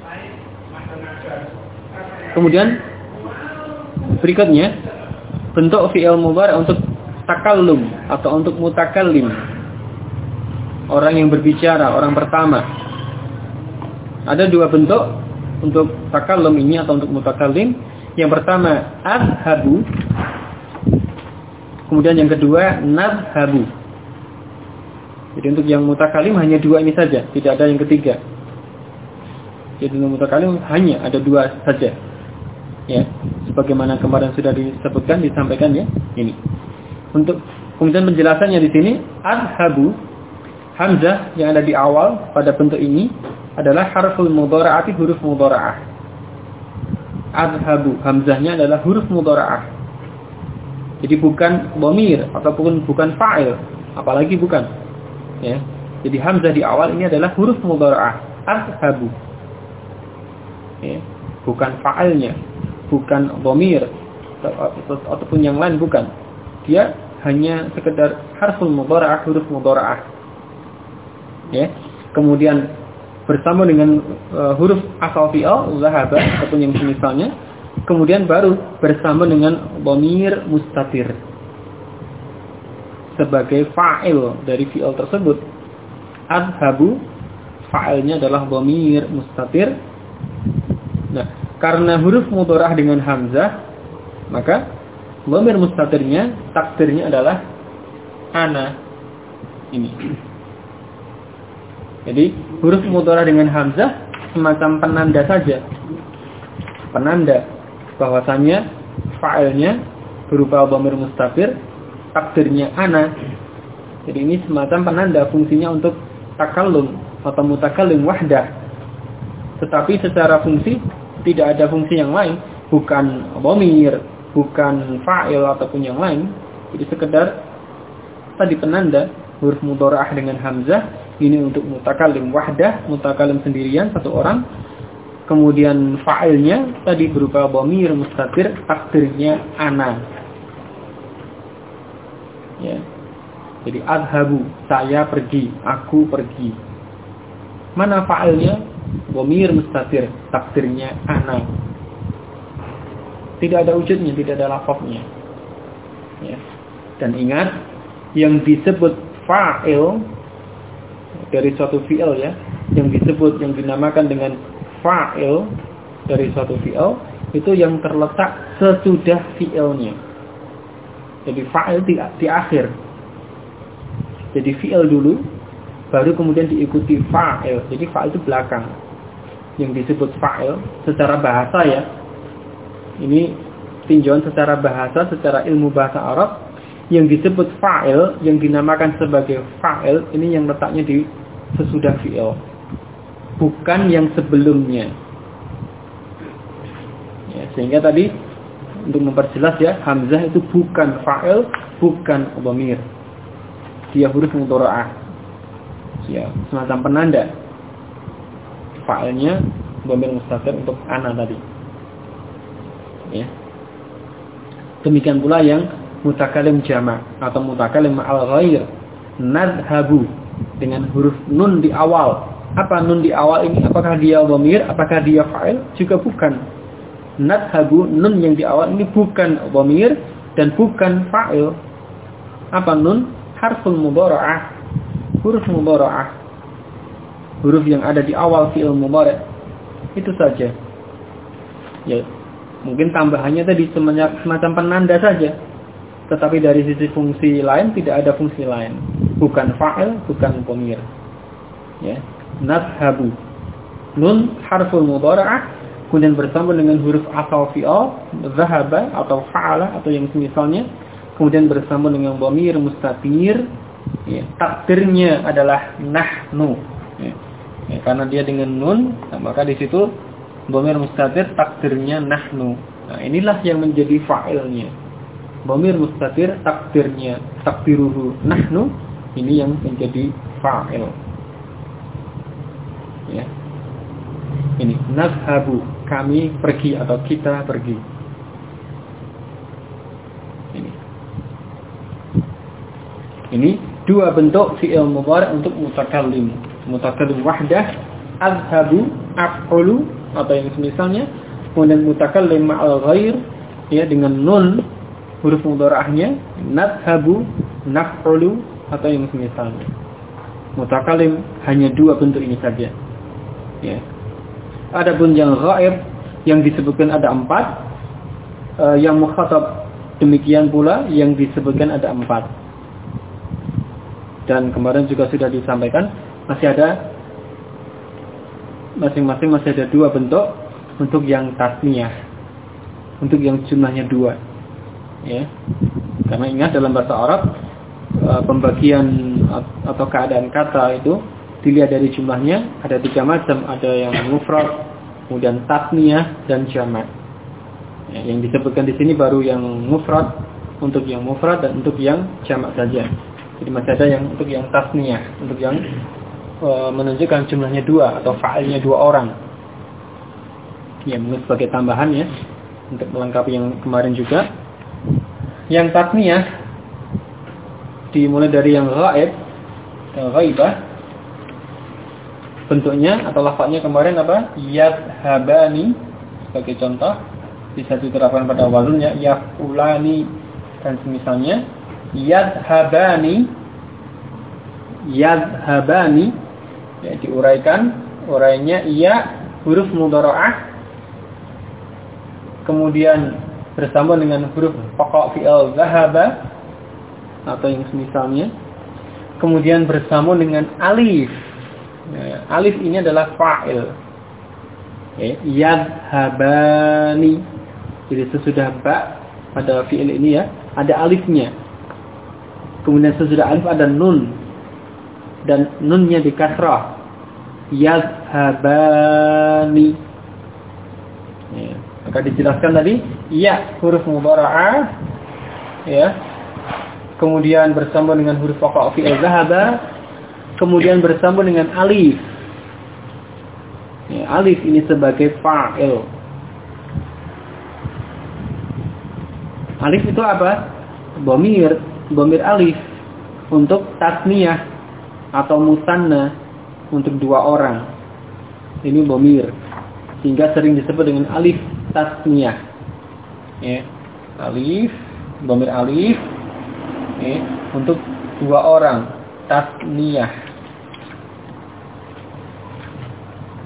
Kemudian berikutnya bentuk fi'il mudhari' untuk takallum atau untuk mutakallim. Orang yang berbicara, orang pertama. Ada 2 bentuk untuk takallum ini atau untuk mutakallim. Yang pertama adhabu. Kemudian yang kedua nadhabu. Jadi untuk yang mutakallim hanya 2 ini saja, tidak ada yang ketiga. Jadi untuk mutakallim hanya ada 2 saja. Ya, sebagaimana kemarin sudah disebutkan, disampaikan ya, ini. Untuk kemudian penjelasannya di sini adhabu, hamzah yang ada di awal pada bentuk ini adalah harful mudhara'ati, huruf mudhara'ah. Adhabu, hamzahnya adalah huruf mudhara'ah. Jadi bukan dhamir ataupun bukan fa'il, apalagi bukan. Ya. Jadi hamzah di awal ini adalah huruf mudhara'ah, adhabu. Ya. Bukan fa'ilnya, bukan dhamir ataupun yang lain, bukan. Dia hanya sekedar harful mudhara'ah, huruf mudhara'ah. Ya. Kemudian bersama dengan huruf asal fi'il zahaba ataupun yang semisalnya, kemudian baru bersama dengan dhamir mustatir sebagai fa'il dari fi'il tersebut. Adhabu, fa'ilnya adalah dhamir mustatir. Nah, karena huruf mudhara'ah dengan hamzah, maka dhamir mustatirnya, takdirnya adalah ana. Ini. Jadi huruf mudhara'ah dengan hamzah semacam penanda saja. Penanda bahwasanya fa'ilnya berupa dhamir mustatir, takdirnya ana. Jadi ini semacam penanda, fungsinya untuk takallum atau mutakallim wahdah. Tetapi secara fungsi tidak ada fungsi yang lain, bukan dhamir, bukan fa'il ataupun yang lain. Jadi sekedar tadi penanda huruf mudhara'ah dengan hamzah ini untuk mutakallim wahdah, mutakallim sendirian satu orang. Kemudian fa'ilnya tadi berupa dhamir mustatir, takdirnya ana. Ya. Jadi adhabu, saya pergi, aku pergi. Mana fa'ilnya? Dhamir mustatir, takdirnya ana. Tidak ada wujudnya, tidak ada lafaznya. Ya. Dan ingat, yang disebut fa'il dari suatu fi'il ya, yang disebut, yang dinamakan dengan fa'il dari suatu fi'il, itu yang terletak sesudah fi'ilnya. Jadi fa'il di akhir. Jadi fi'il dulu, baru kemudian diikuti fa'il. Jadi fa'il itu belakang. Yang disebut fa'il secara bahasa ya. Ini tinjauan secara bahasa, secara ilmu bahasa Arab. Yang disebut fa'il, yang dinamakan sebagai fa'il, ini yang letaknya di sesudah fi'il. Bukan yang sebelumnya. Ya, sehingga tadi untuk memperjelas ya, hamzah itu bukan fa'il, bukan dhamir. Dia huruf mudhara'ah. Ya, semacam penanda. Fa'ilnya dhamir mustatir untuk ana tadi. Ya. Demikian pula yang mutakalim jama' atau mutakalim ma'al ghair. Nadhabu dengan huruf nun di awal. Apa nun di awal ini? Apakah dia dhamir? Apakah dia fa'il? Juga bukan. Nadhabu, nun yang di awal ini bukan dhamir dan bukan fa'il. Apa nun? Harful mudhara'ah. Huruf mudhara'ah. Huruf yang ada di awal fi'il mudhari'. Itu saja. Ya, mungkin tambahannya tadi semacam penanda saja. Tetapi dari sisi fungsi lain tidak ada fungsi lain. Bukan fa'il, bukan dhamir. Ya. Nadhabu. Nun harful mudhara'ah. Kemudian bersambung dengan huruf asal fi'al, zahaba atau fa'ala atau yang semisalnya. Kemudian bersambung dengan dhamir mustatir. Ya, takdirnya adalah nahnu. Ya, karena dia dengan nun, maka di situ dhamir mustatir takdirnya nahnu. Nah, inilah yang menjadi fa'ilnya. Dhamir mustatir takdirnya, takdiruhu nahnu, ini yang menjadi fa'il. Ya. Ini nadhabu, kami pergi atau kita pergi. Ini dua bentuk fi'il mudhari' untuk mutakallim. Mutakallim wahdah, adhabu, af'ulu atau yang semisalnya. Kemudian mutakallim ma'al ghair, ya, dengan nun huruf mudhara'ahnya, nadhabu, naf'ulu atau yang semisalnya. Mutakallim hanya dua bentuk ini saja. Ya. Adapun yang ghaib yang disebutkan ada 4, yang mukhatab demikian pula yang disebutkan ada 4. Dan kemarin juga sudah disampaikan masih ada masing-masing masih ada 2 bentuk untuk yang tasniyah, untuk yang jumlahnya 2. Ya. Karena ingat dalam bahasa Arab pembagian atau keadaan kata itu dilihat dari jumlahnya ada 3 macam, ada yang mufrad, kemudian tasniyah dan jamak. Ya, yang disebutkan di sini baru yang mufrad, untuk yang mufrad dan untuk yang jamak saja. Jadi masih ada yang untuk yang tasniyah, untuk yang menunjukkan jumlahnya 2 atau fa'ilnya 2 orang. Ya, mungkin sebagai tambahan ya untuk melengkapi yang kemarin juga. Yang tasniyah dimulai dari yang ghaib, ghaibah. Bentuknya atau lafadznya kemarin apa? Yadhabani sebagai contoh, bisa diterapkan pada wazannya yafulani dan semisalnya. Yadhabani, yadhabani, ya, diuraikan, urainya ya huruf mudhara'ah, kemudian bersambung dengan huruf pokok fi'il zahaba atau yang semisalnya, kemudian bersambung dengan alif. Ya, alif ini adalah fa'il. Yadhabani. Jadi sesudah ba pada fi'il ini ya, ada alifnya. Kemudian sesudah alif ada nun. Dan nunnya di kasrah. Yadhabani. Ya, maka dijelaskan tadi, ya huruf mudhara'ah, ya. Kemudian bersambung dengan huruf pokok fi'il zahaba. Kemudian bersambung dengan alif. Ya, alif ini sebagai fa'il. Alif itu apa? Dhamir alif untuk tasniyah atau musanna untuk 2 orang. Ini dhamir. Sehingga sering disebut dengan alif tasniyah. Ya, alif, dhamir alif, ya, untuk 2 orang. Tasniyah.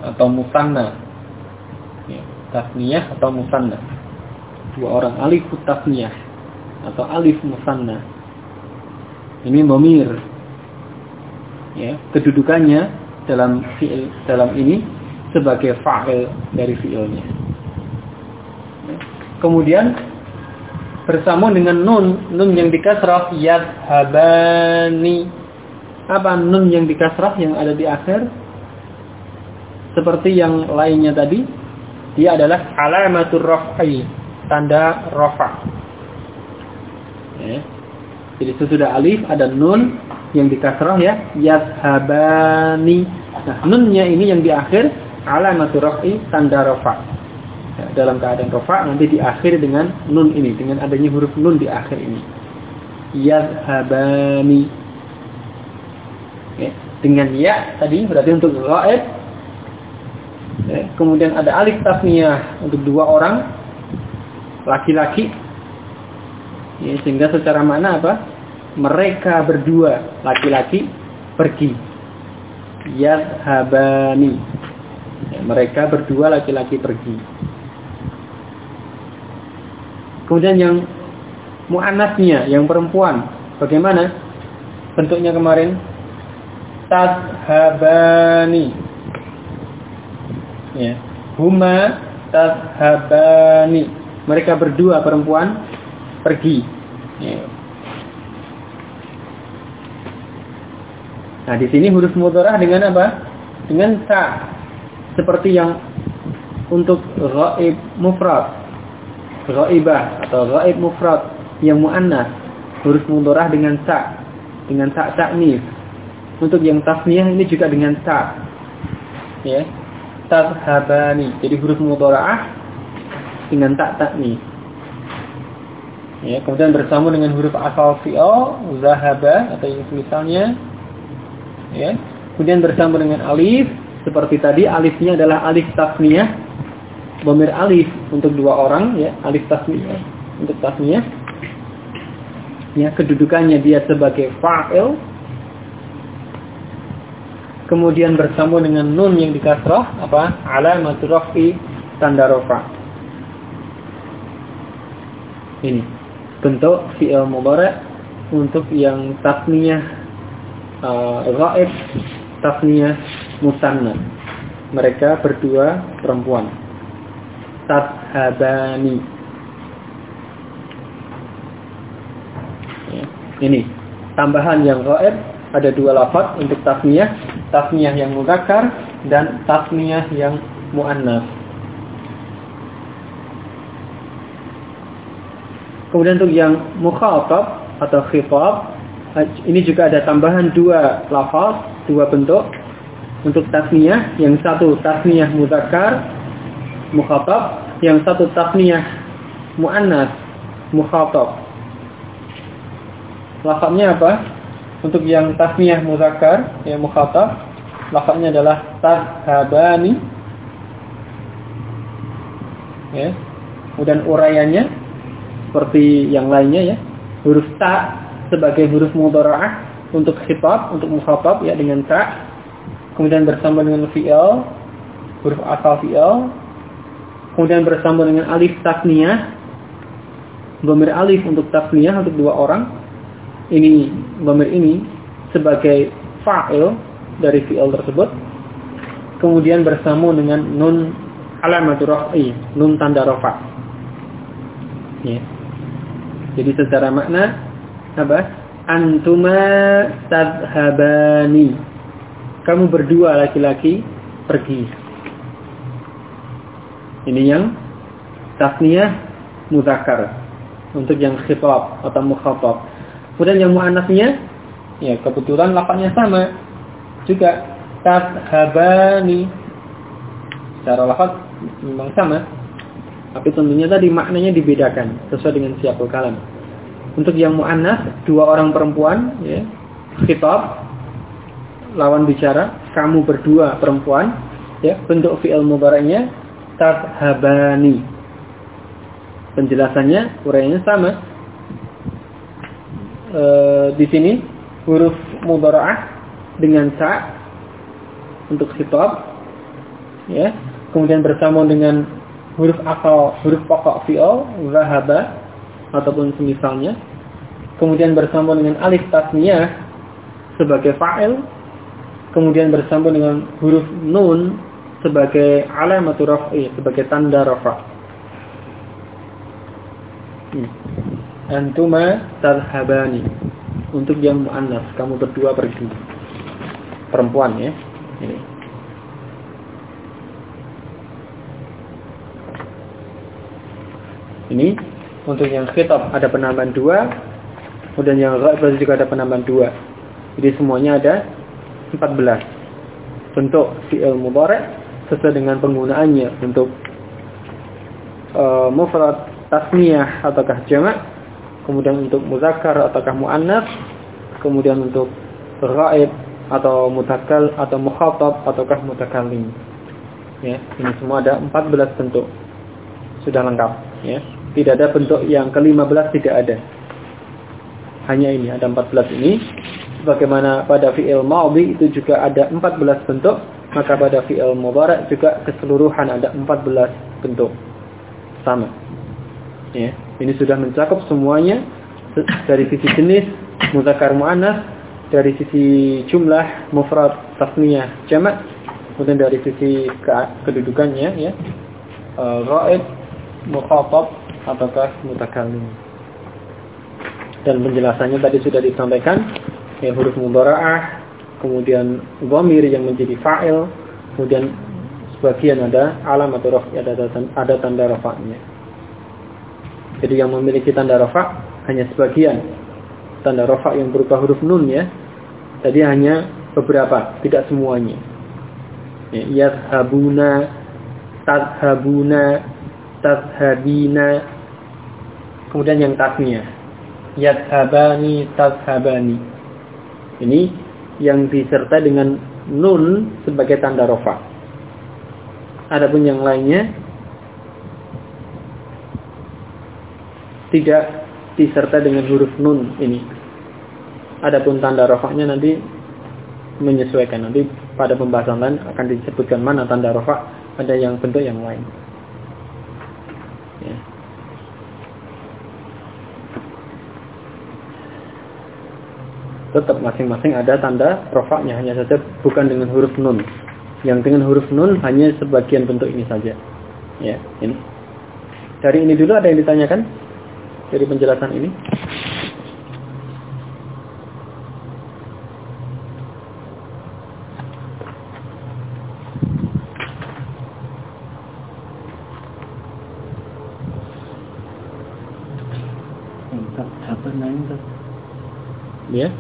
atau musanna. Ya, tasniyah atau musanna. Dua orang, alif tasniyah atau alif musanna. Ini dhamir. Ya, kedudukannya dalam fi'il, dalam ini sebagai fa'il dari fi'ilnya. Ya. Kemudian bersambung dengan nun yang dikasrah, yadhabani. Apa nun yang dikasrah yang ada di akhir? Seperti yang lainnya tadi, dia adalah alamatur raf'i, tanda rafa. Ya. Jadi sesudah alif ada nun yang dikasrah ya, yadhabani. Nah, nunnya ini yang di akhir alamatur raf'i, tanda rafa. Ya, dalam keadaan rafa nanti diakhiri dengan nun ini, dengan adanya huruf nun di akhir ini. Yadhabani. Ya, dengan ya tadi berarti untuk ghaib. Ya, kemudian ada alif tasniyah untuk dua orang laki-laki. Ya, sehingga secara makna apa? Mereka berdua laki-laki pergi. Yadhabani. Ya, mereka berdua laki-laki pergi. Kemudian yang muannasnya, yang perempuan, bagaimana bentuknya kemarin? Tadhabani. Ya, huma tadhabani. Mereka berdua perempuan pergi. Ya. Nah, di sini huruf mudharah dengan apa? Dengan ta. Seperti yang untuk ghaib mufrad, ghaibah atau ghaib mufrad yang muannas, huruf mudharah dengan ta, dengan ta ta'nits. Untuk yang tasniyah ini juga dengan ta. Ya. Tadhabani. Jadi huruf mudharah dengan ta ta'nits. Ya, kemudian bersambung dengan huruf asal fi'il, zahaba atau yang misalnya. Ya. Kemudian bersambung dengan alif, seperti tadi alifnya adalah alif tasniyah, dhamir alif untuk dua orang ya, alif tasniyah untuk tasniyah. Ya, kedudukannya dia sebagai fa'il. Kemudian bersambung dengan nun yang dikasrah, apa? Alamatul raf'i, tanda rafa. Ini bentuk fi'il mudhari' untuk yang tasniyah ghaib, tasniyah musanna. Mereka berdua perempuan. Tadhabani. Ya. Ini tambahan yang ghaib, ada dua lafaz untuk tasniyah, tasniyah yang mudzakkar dan tasniyah yang muannas. Kemudian untuk yang mukhatab atau khitab, ini juga ada tambahan dua lafaz, dua bentuk untuk tasniyah. Yang satu tasniyah mudzakkar mukhatab, yang satu tasniyah muannas mukhatab. Lafaznya apa? Untuk yang tasniyah mudzakkar yang mukhatab, lafaznya adalah tadhabani. Ya. Kemudian uraiannya seperti yang lainnya ya. Huruf ta sebagai huruf mudhara'ah untuk khitab, untuk mukhatab ya dengan ta. Kemudian bersambung dengan fi'il, huruf asal fi'il. Kemudian bersambung dengan alif tasniyah, dhamir alif untuk tasniyah untuk dua orang. Ini dhamir ini sebagai fa'il dari fi'il tersebut. Kemudian bersambung dengan nun alamatur raf'i, nun tanda rafa. Ya. Jadi secara makna apa? Antuma tadhabani. Kamu berdua laki-laki pergi. Ini yang tasniyah mudzakkar untuk yang khitab atau mukhatab. Kemudian yang muannasnya ya kebetulan lafaznya sama juga tadhabani. Secara lafaz memang sama. Tapi tentunya tadi maknanya dibedakan sesuai dengan siyaqul kalam. Untuk yang muannas dua orang perempuan ya, khitab lawan bicara, kamu berdua perempuan ya, bentuk fi'il mudhari'nya tadhabani. Penjelasannya uraiannya sama. Di sini huruf mudhara'ah dengan ta untuk khitab. ya. Kemudian bersambung dengan huruf asal, huruf pokok fi'il, zahaba ataupun semisalnya. Kemudian bersambung dengan alif tasniyah sebagai fa'il. Kemudian bersambung dengan huruf nun sebagai alamatu raf'i, sebagai tanda rafa'. Antuma tadhhabani. Untuk yang muannas, kamu berdua pergi. Perempuan ya. Ini untuk yang khitab ada penambahan 2, kemudian yang ghaib juga ada penambahan 2. Jadi semuanya ada 14 bentuk fi'il mudhari' sesuai dengan penggunaannya untuk mufrad, tasniyah ataukah jamak, kemudian untuk muzakkar ataukah muannas, kemudian untuk ghaib atau mutakkal atau mukhatab ataukah mutakallim. Ya, ini semua ada 14 bentuk. Sudah lengkap, ya. Tidak ada bentuk yang ke-15 tidak ada. Hanya ini ada 14 ini. Bagaimana pada fi'il madhi itu juga ada 14 bentuk, maka pada fi'il mudhari' juga keseluruhan ada 14 bentuk. Sama. Ya, ini sudah mencakup semuanya dari sisi jenis muzakkar muannas, dari sisi jumlah mufrad, tasniyah, jamak, kemudian dari sisi kedudukannya ya. Ghaib, mukhatab ataukah mutakallim. Dan penjelasannya tadi sudah disampaikan, ya, huruf mudhara'ah, kemudian dhamir yang menjadi fa'il, kemudian sebagian ada alamat raf'i, ada tanda rafa'nya. Jadi yang memiliki tanda rafa' hanya sebagian. Tanda rafa' yang berupa huruf nun ya. Tadi hanya beberapa, tidak semuanya. Ya, yadhhabuna, tadhhabuna, tadhhabina. Kemudian yang tasniyah, yadhhabani, tadhhabani. Ini yang disertai dengan nun sebagai tanda rafa'. Adapun yang lainnya tidak disertai dengan huruf nun ini. Adapun tanda rafa'nya nanti menyesuaikan. Nanti pada pembahasan lain akan disebutkan mana tanda rafa', ada yang bentuk yang lain. Ya. Tetap masing-masing ada tanda rafa'nya, hanya saja bukan dengan huruf nun. Yang dengan huruf nun hanya sebagian bentuk ini saja. Ya, ini. Dari ini dulu ada yang ditanyakan? Dari penjelasan ini? Ya.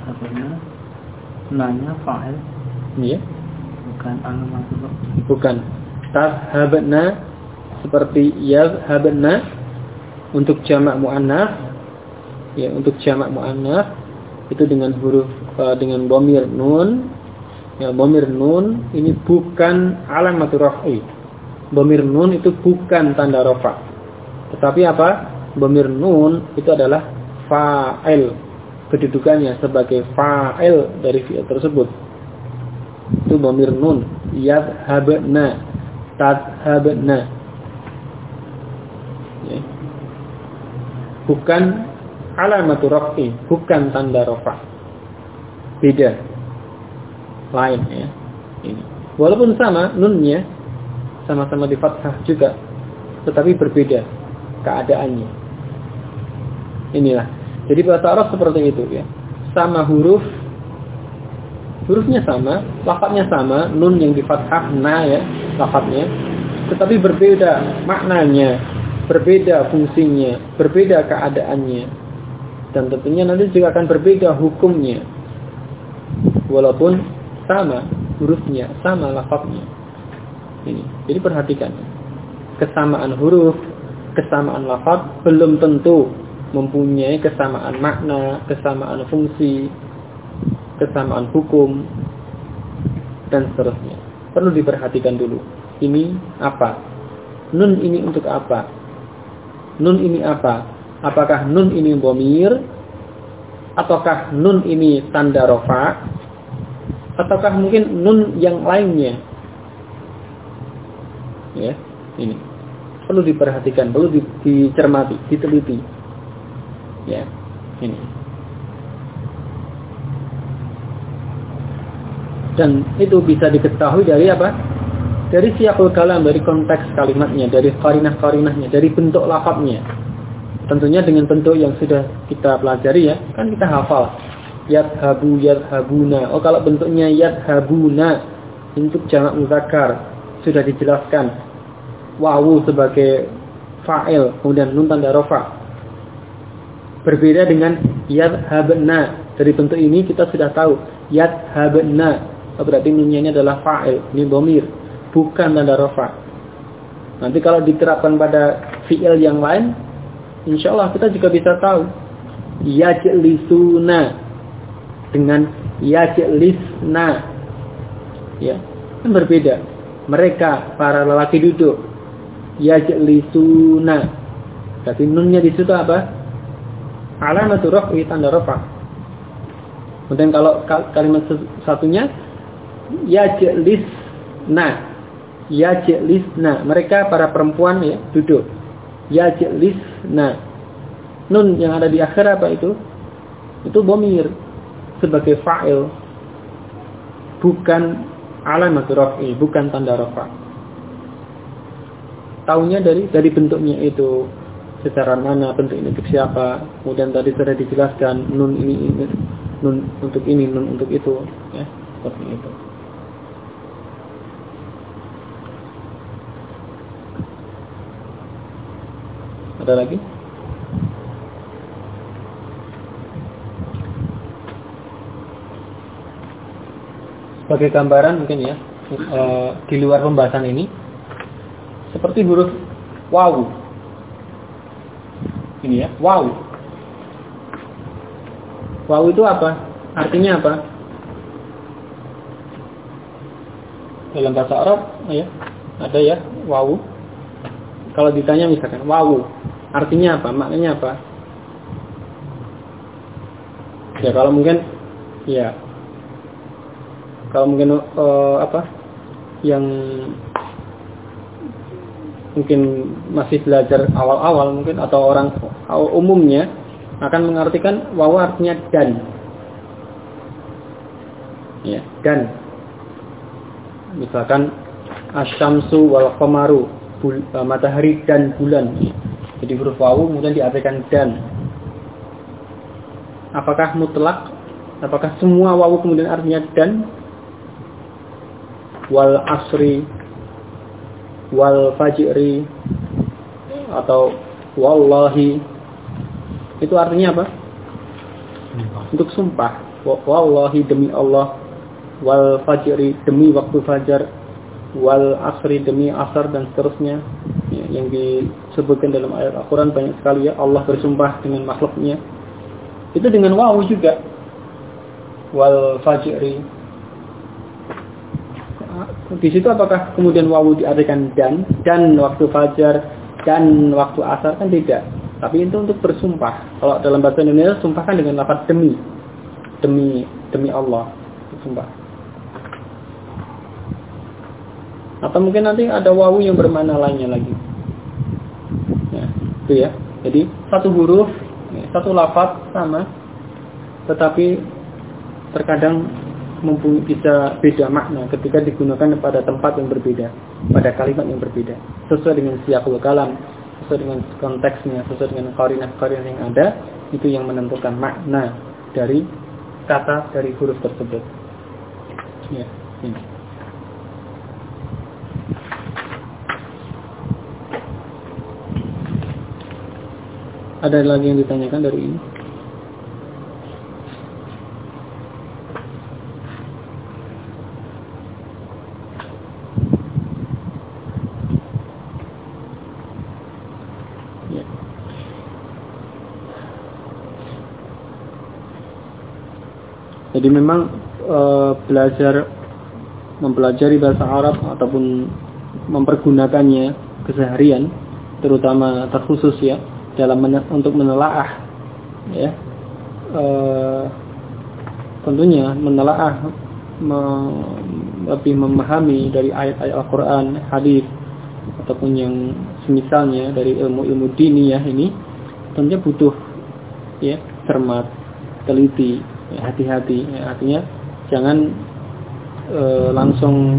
Nanya fa'il. Iya. Bukan al-mansub. Bukan. Tadhhabna seperti yadhhabna untuk jamak muannas. Ya, untuk jamak muannas itu dengan huruf dengan dhamir nun. Ya, dhamir nun ini bukan alamat raf'i. Dhamir nun itu bukan tanda rafa'. Tetapi apa? Dhamir nun itu adalah fa'il. Kedudukannya sebagai fa'il dari fi'il tersebut. Itu dhamir nun, yadhhabna, tadhhabna. Ya. Bukan alamatu raf'i, bukan tanda rafa'. Beda. Lain ya. Ini. Walaupun sama nunnya sama-sama di fathah juga, tetapi berbeda keadaannya. Inilah. Jadi bahasa Arab seperti itu ya. Sama hurufnya sama, lafadznya sama, nun yang di fathah na ya, lafadznya, tetapi berbeda maknanya, berbeda fungsinya, berbeda keadaannya. Dan tentunya nanti juga akan berbeda hukumnya. Walaupun sama hurufnya, sama lafadznya. Ini. Jadi perhatikan. Kesamaan huruf, kesamaan lafadz belum tentu mempunyai kesamaan makna, kesamaan fungsi, kesamaan hukum, dan seterusnya. Perlu diperhatikan dulu. Ini apa? Nun ini untuk apa? Nun ini apa? Apakah nun ini dhamir? Ataukah nun ini tanda rafa'? Ataukah mungkin nun yang lainnya? Ya, ini perlu diperhatikan, perlu dicermati, diteliti. Ya, ini. Dan itu bisa diketahui dari apa? Dari siyaqul kalam, dari konteks kalimatnya, dari qarinah-qarinahnya, dari bentuk lafadznya. Tentunya dengan bentuk yang sudah kita pelajari ya, kan kita hafal. Yadhabu, yadhabuna. Oh, kalau bentuknya yadhabuna untuk jamak muzakkar sudah dijelaskan. Wawu sebagai fa'il, kemudian nun tanda rafa. Berbeda dengan yadhabna. Dari bentuk ini kita sudah tahu yadhabna. Berarti nunnya ini adalah fa'il, ini dhamir, bukan tanda rafa. Nanti kalau diterapkan pada fi'il yang lain, insyaallah kita juga bisa tahu yajlisuna dengan yajlisna. Ya, kan berbeda. Mereka para lelaki duduk. Yajlisuna. Berarti nunnya di situ apa? Alamatul raf'i, tanda rafa. Kemudian kalau kalimat satunya yajlisna. Yajlisna. Mereka para perempuan ya, duduk. Yajlisna. Nun yang ada di akhir apa itu? Itu dhamir sebagai fa'il. Bukan alamatul raf'i, bukan tanda rafa. Taunya dari bentuknya itu. Secara mana bentuk ini untuk siapa? Kemudian tadi sudah dijelaskan nun ini, nun untuk ini, nun untuk itu, ya, seperti itu. Ada lagi? Sebagai gambaran mungkin ya, di luar pembahasan ini, seperti huruf waw. Ini ya, waw. Waw itu apa? Artinya apa? Dalam bahasa Arab, ya, ada ya, waw. Kalau ditanya misalkan, waw, artinya apa? Maknanya apa? Ya kalau mungkin, ya, kalau mungkin apa? Yang mungkin masih belajar awal-awal mungkin atau orang umumnya akan mengartikan waw artinya dan. Ya, dan. Misalkan asy-syamsu wal qamaru, matahari dan bulan. Jadi huruf waw kemudian diartikan dan. Apakah mutlak? Apakah semua waw kemudian artinya dan? Wal asri, wal fajri, atau wallahi, itu artinya apa? Untuk sumpah. Wallahi, demi Allah. Wal fajri, demi waktu fajar. Wal asri, demi asar, dan seterusnya. Ya, yang disebutkan dalam ayat Al-Quran banyak sekali ya. Allah bersumpah dengan makhluknya. Itu dengan waw juga. Wal fajri. Di situ apakah kemudian wawu diartikan dan waktu fajar, dan waktu asar? Kan tidak. Tapi itu untuk bersumpah. Kalau dalam bahasa Indonesia sumpah kan dengan lafaz demi Allah, sumpah. Atau mungkin nanti ada wawu yang bermakna lainnya lagi. Ya, itu ya. Jadi satu huruf, satu lafaz sama, tetapi terkadang bisa beda makna ketika digunakan pada tempat yang berbeda, pada kalimat yang berbeda, sesuai dengan siyaqul kalam, sesuai dengan konteksnya, sesuai dengan qarinah-qarinah yang ada, itu yang menentukan makna dari kata, dari huruf tersebut. Ya, ini. Ada lagi yang ditanyakan dari ini? Jadi memang mempelajari bahasa Arab ataupun mempergunakannya keseharian, terutama terkhusus ya dalam untuk menelaah, ya, tentunya menelaah lebih memahami dari ayat-ayat Al-Quran, hadis, ataupun yang semisalnya dari ilmu-ilmu diniyah ini tentunya butuh ya cermat, teliti, ya, hati-hati. Ya, artinya jangan langsung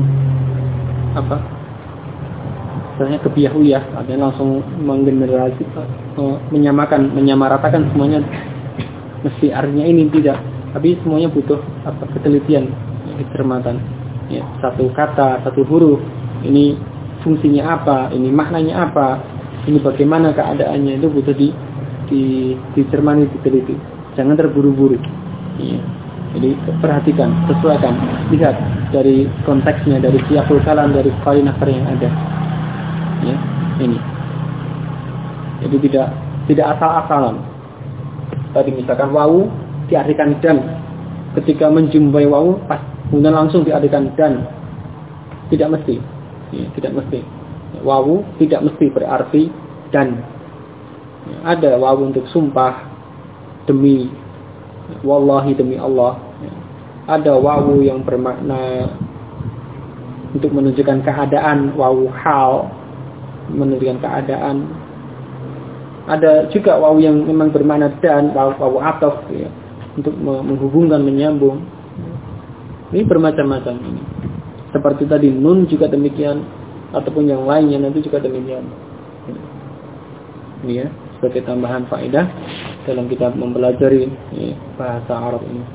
misalnya kebiah-uyah, artinya langsung menggeneralisasi, menyamaratakan semuanya mesti artinya ini, tidak. Tapi semuanya butuh ketelitian, kecermatan. Ya, satu kata, satu huruf, ini fungsinya apa, ini maknanya apa, ini bagaimana keadaannya, itu butuh dicermati, diteliti. Jangan terburu-buru. Ya. Jadi perhatikan, sesuaikan, lihat dari konteksnya, dari siyaqul kalam, dari qarinah yang ada. Ya, ini. Jadi tidak asal-asalan. Tadi misalkan wawu diartikan dan, ketika menjumpai wawu pas kemudian langsung diartikan dan, tidak mesti. Ya, tidak mesti. Wawu tidak mesti berarti dan. Ya, ada wawu untuk sumpah, demi, wallahi, demi Allah. Ya. Ada wawu yang bermakna untuk menunjukkan keadaan, wawu hal, menunjukkan keadaan. Ada juga wawu yang memang bermakna dan, wawu ataf, ya, untuk menghubungkan, menyambung. Ini bermacam-macam ini. Seperti tadi nun juga demikian, ataupun yang lainnya nanti juga demikian. Ini ya, sebagai tambahan faedah dalam kita mempelajari ya, bahasa Arab ini.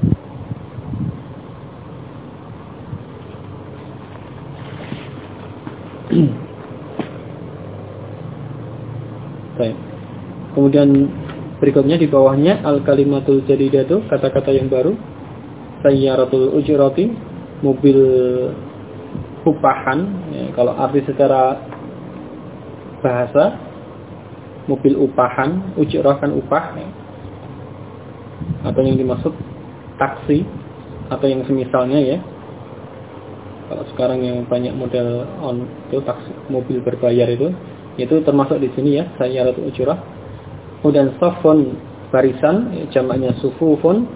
Baik. Kemudian berikutnya di bawahnya al-kalimatul jadidatu, kata-kata yang baru. Sayyaratul ujrati, mobil upahan. Ya, kalau arti secara bahasa, mobil upahan, ujrah kan upah. Ya. Atau yang dimaksud taksi atau yang semisalnya ya. Kalau sekarang yang banyak model itu taksi, mobil berbayar itu termasuk di sini ya, sayyaratul ujrah. Kemudian safun, barisan, ya, jamaknya sufufun.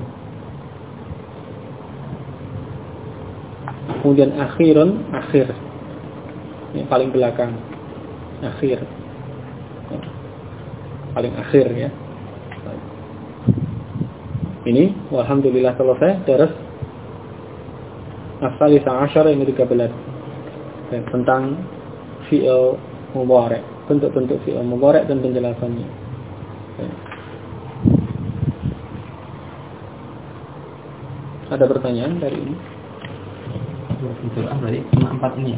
Kemudian akhirun, akhir, yang paling belakang, akhir, paling akhir ya. Ini walhamdulillah selesai daras as-salisa asyara ini 13 tentang fi'il mudhari', bentuk-bentuk fi'il mudhari' dan penjelasannya. Ada pertanyaan dari ini? Berarti cuma 4 ini ya?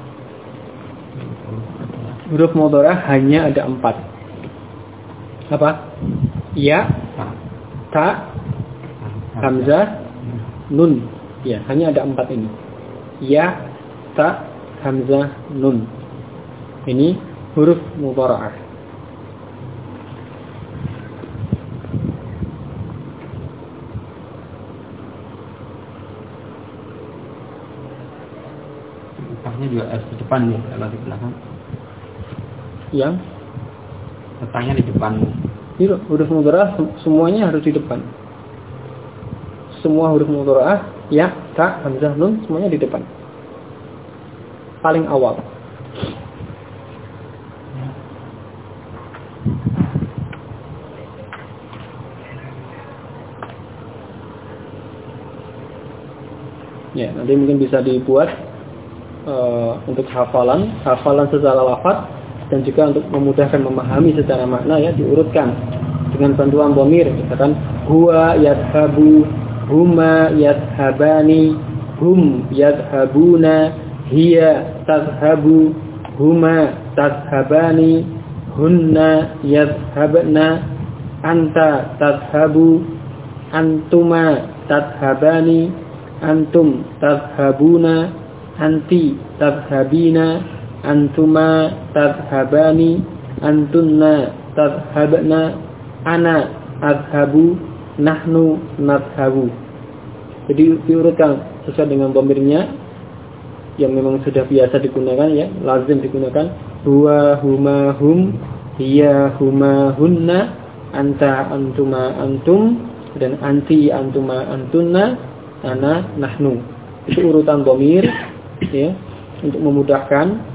Huruf mudhari' hanya ada 4. Apa? Ya, ta, hamzah, nun. Ya, hanya ada 4 ini. Ya, ta, hamzah, nun. Ini huruf mudhari'. Juga harus di depan nih, kalau di belakang. Yang letaknya di depan. Iya, huruf mudhari' semuanya harus di depan. Semua huruf mudhari', ya, ta, hamzah, nun semuanya di depan. Paling awal. Ya, nanti mungkin bisa dibuat untuk hafalan secara lafaz dan juga untuk memudahkan memahami secara makna ya, diurutkan dengan bantuan dhamir, misalkan huwa yadhabu, huma yadhabani, hum yadhabuna, hiya tadhabu, huma tadhabani, hunna yadhabna, anta tadhabu, antuma tadhabani, antum tadhabuna, anti tadhabina, antuma tadhabani, antunna tadhabna, ana adhabu, nahnu nadhabu. Jadi diurutkan sesuai dengan dhamirnya yang memang sudah biasa digunakan ya, lazim digunakan. Huwa, huma, hum, hiya, huma, hunna, anta, antuma, antum, dan anti, antuma, antunna, ana, nahnu. Itu urutan dhamir ya, untuk memudahkan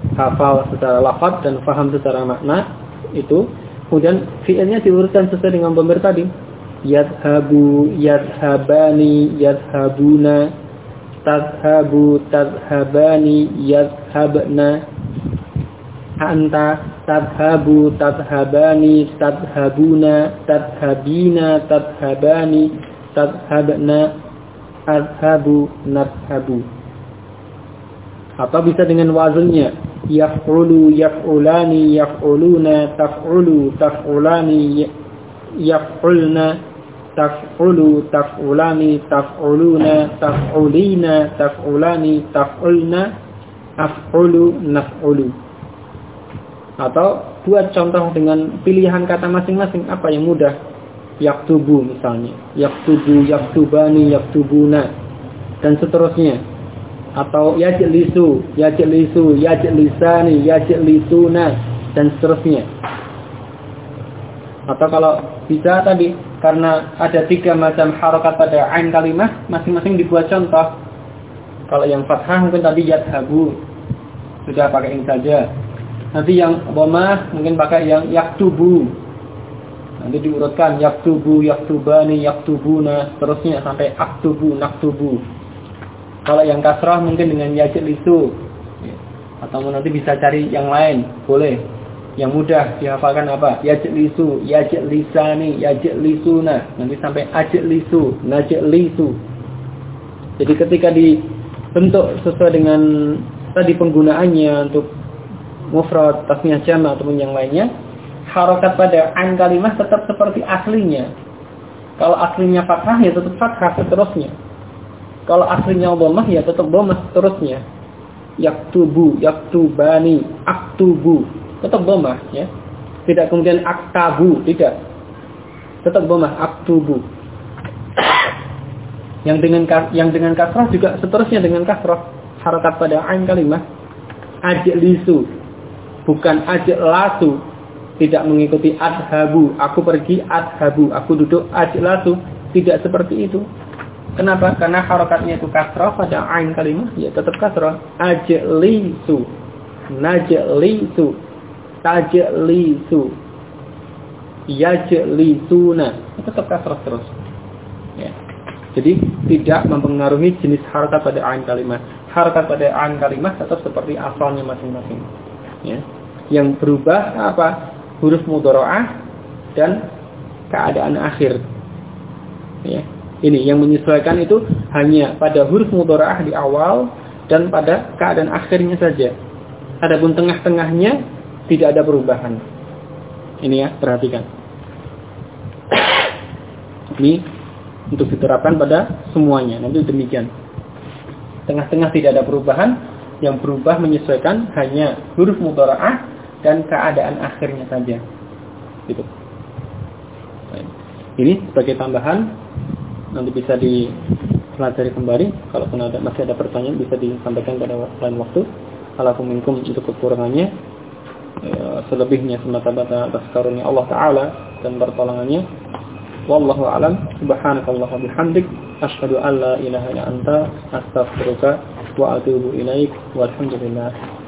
hafal secara lafaz dan paham secara makna itu. Kemudian fi'ilnya diurutkan sesuai dengan pember tadi. Yadhabu, yadhabani, yadhabuna, tadhabu, tadhabani, yadhabna, anta, tadhabu, tadhabani, tadhabuna, tadhabina, tadhabani, tadhabna, adhabu, nadhabu. Atau bisa dengan wazannya yaf'ulu, yaf'ulani, yaf'uluna, taf'ulu, taf'ulani, yaf'ulna, taf'ulu, taf'ulani, taf'uluna, taf'ulina, taf'ulani, taf'ulna, af'ulu, naf'ulu. Atau buat contoh dengan pilihan kata masing-masing apa yang mudah. Yaktubu misalnya, yaktubu, yaktubani, yaktubuna, dan seterusnya. Atau yajlisu, yajlisu, yajlisani, yajlisuna, dan seterusnya. Atau kalau bisa tadi, karena ada 3 macam harokat pada ain kalimah, masing-masing dibuat contoh. Kalau yang fathah mungkin tadi yadhabu, sudah pakai ini saja. Nanti yang dhamma mungkin pakai yang yaktubu. Nanti diurutkan yaktubu, yaktubani, yaktubuna, seterusnya sampai aktubu, naktubu. Kalau yang kasrah mungkin dengan yajlisu. Atau nanti bisa cari yang lain, boleh. Yang mudah dihafalkan apa? Yajlisu, yajlisani, yajlisuna. Nanti sampai ajlisu, najlisu. Jadi ketika dibentuk sesuai dengan tadi penggunaannya untuk mufrad, tasniyah jama' ataupun yang lainnya, harokat pada ain kalimah tetap seperti aslinya. Kalau aslinya fathah ya tetap fathah seterusnya. Kalau aslinya dhammah ya tetap dhammah seterusnya. Yaktubu, yaktubani, aktubu, tetap dhammah ya. Tidak kemudian aktabu, tidak. Tetap dhammah, aktubu. Yang dengan kasrah juga seterusnya dengan kasrah. Harokat pada ain kalimah ajlisu, bukan ajlasu. Tidak mengikuti adhabu, aku pergi adhabu, aku duduk ajlasu. Tidak seperti itu. Kenapa? Karena harokatnya itu kasrah pada ain kalimah, ya tetap kasrah. Ajlisu, najlisu, tajlisu, yajlisuna, tetap kasrah terus. Ya. Jadi tidak mempengaruhi jenis harokat pada ain kalimah. Harokat pada ain kalimah tetap seperti asalnya masing-masing. Ya. Yang berubah apa? Huruf mudhara'ah dan keadaan akhir. Ya. Ini yang menyesuaikan itu hanya pada huruf mudhara'ah di awal dan pada keadaan akhirnya saja. Adapun tengah-tengahnya tidak ada perubahan. Ini ya, perhatikan. Ini untuk diterapkan pada semuanya. Nanti demikian. Tengah-tengah tidak ada perubahan, yang berubah menyesuaikan hanya huruf mudhara'ah dan keadaan akhirnya saja. Gitu. Ini sebagai tambahan. Nanti bisa dipelajari kembali. Kalau masih ada pertanyaan bisa disampaikan pada lain waktu. Alafu minkum untuk kekurangannya, selebihnya semata-mata atas karunia Allah Ta'ala dan pertolongannya. Wallahu a'lam. Subhanakallahumma bihamdik, asyhadu an la ilaha illa anta, astaghfiruka wa atubu ilaik. Walhamdulillah.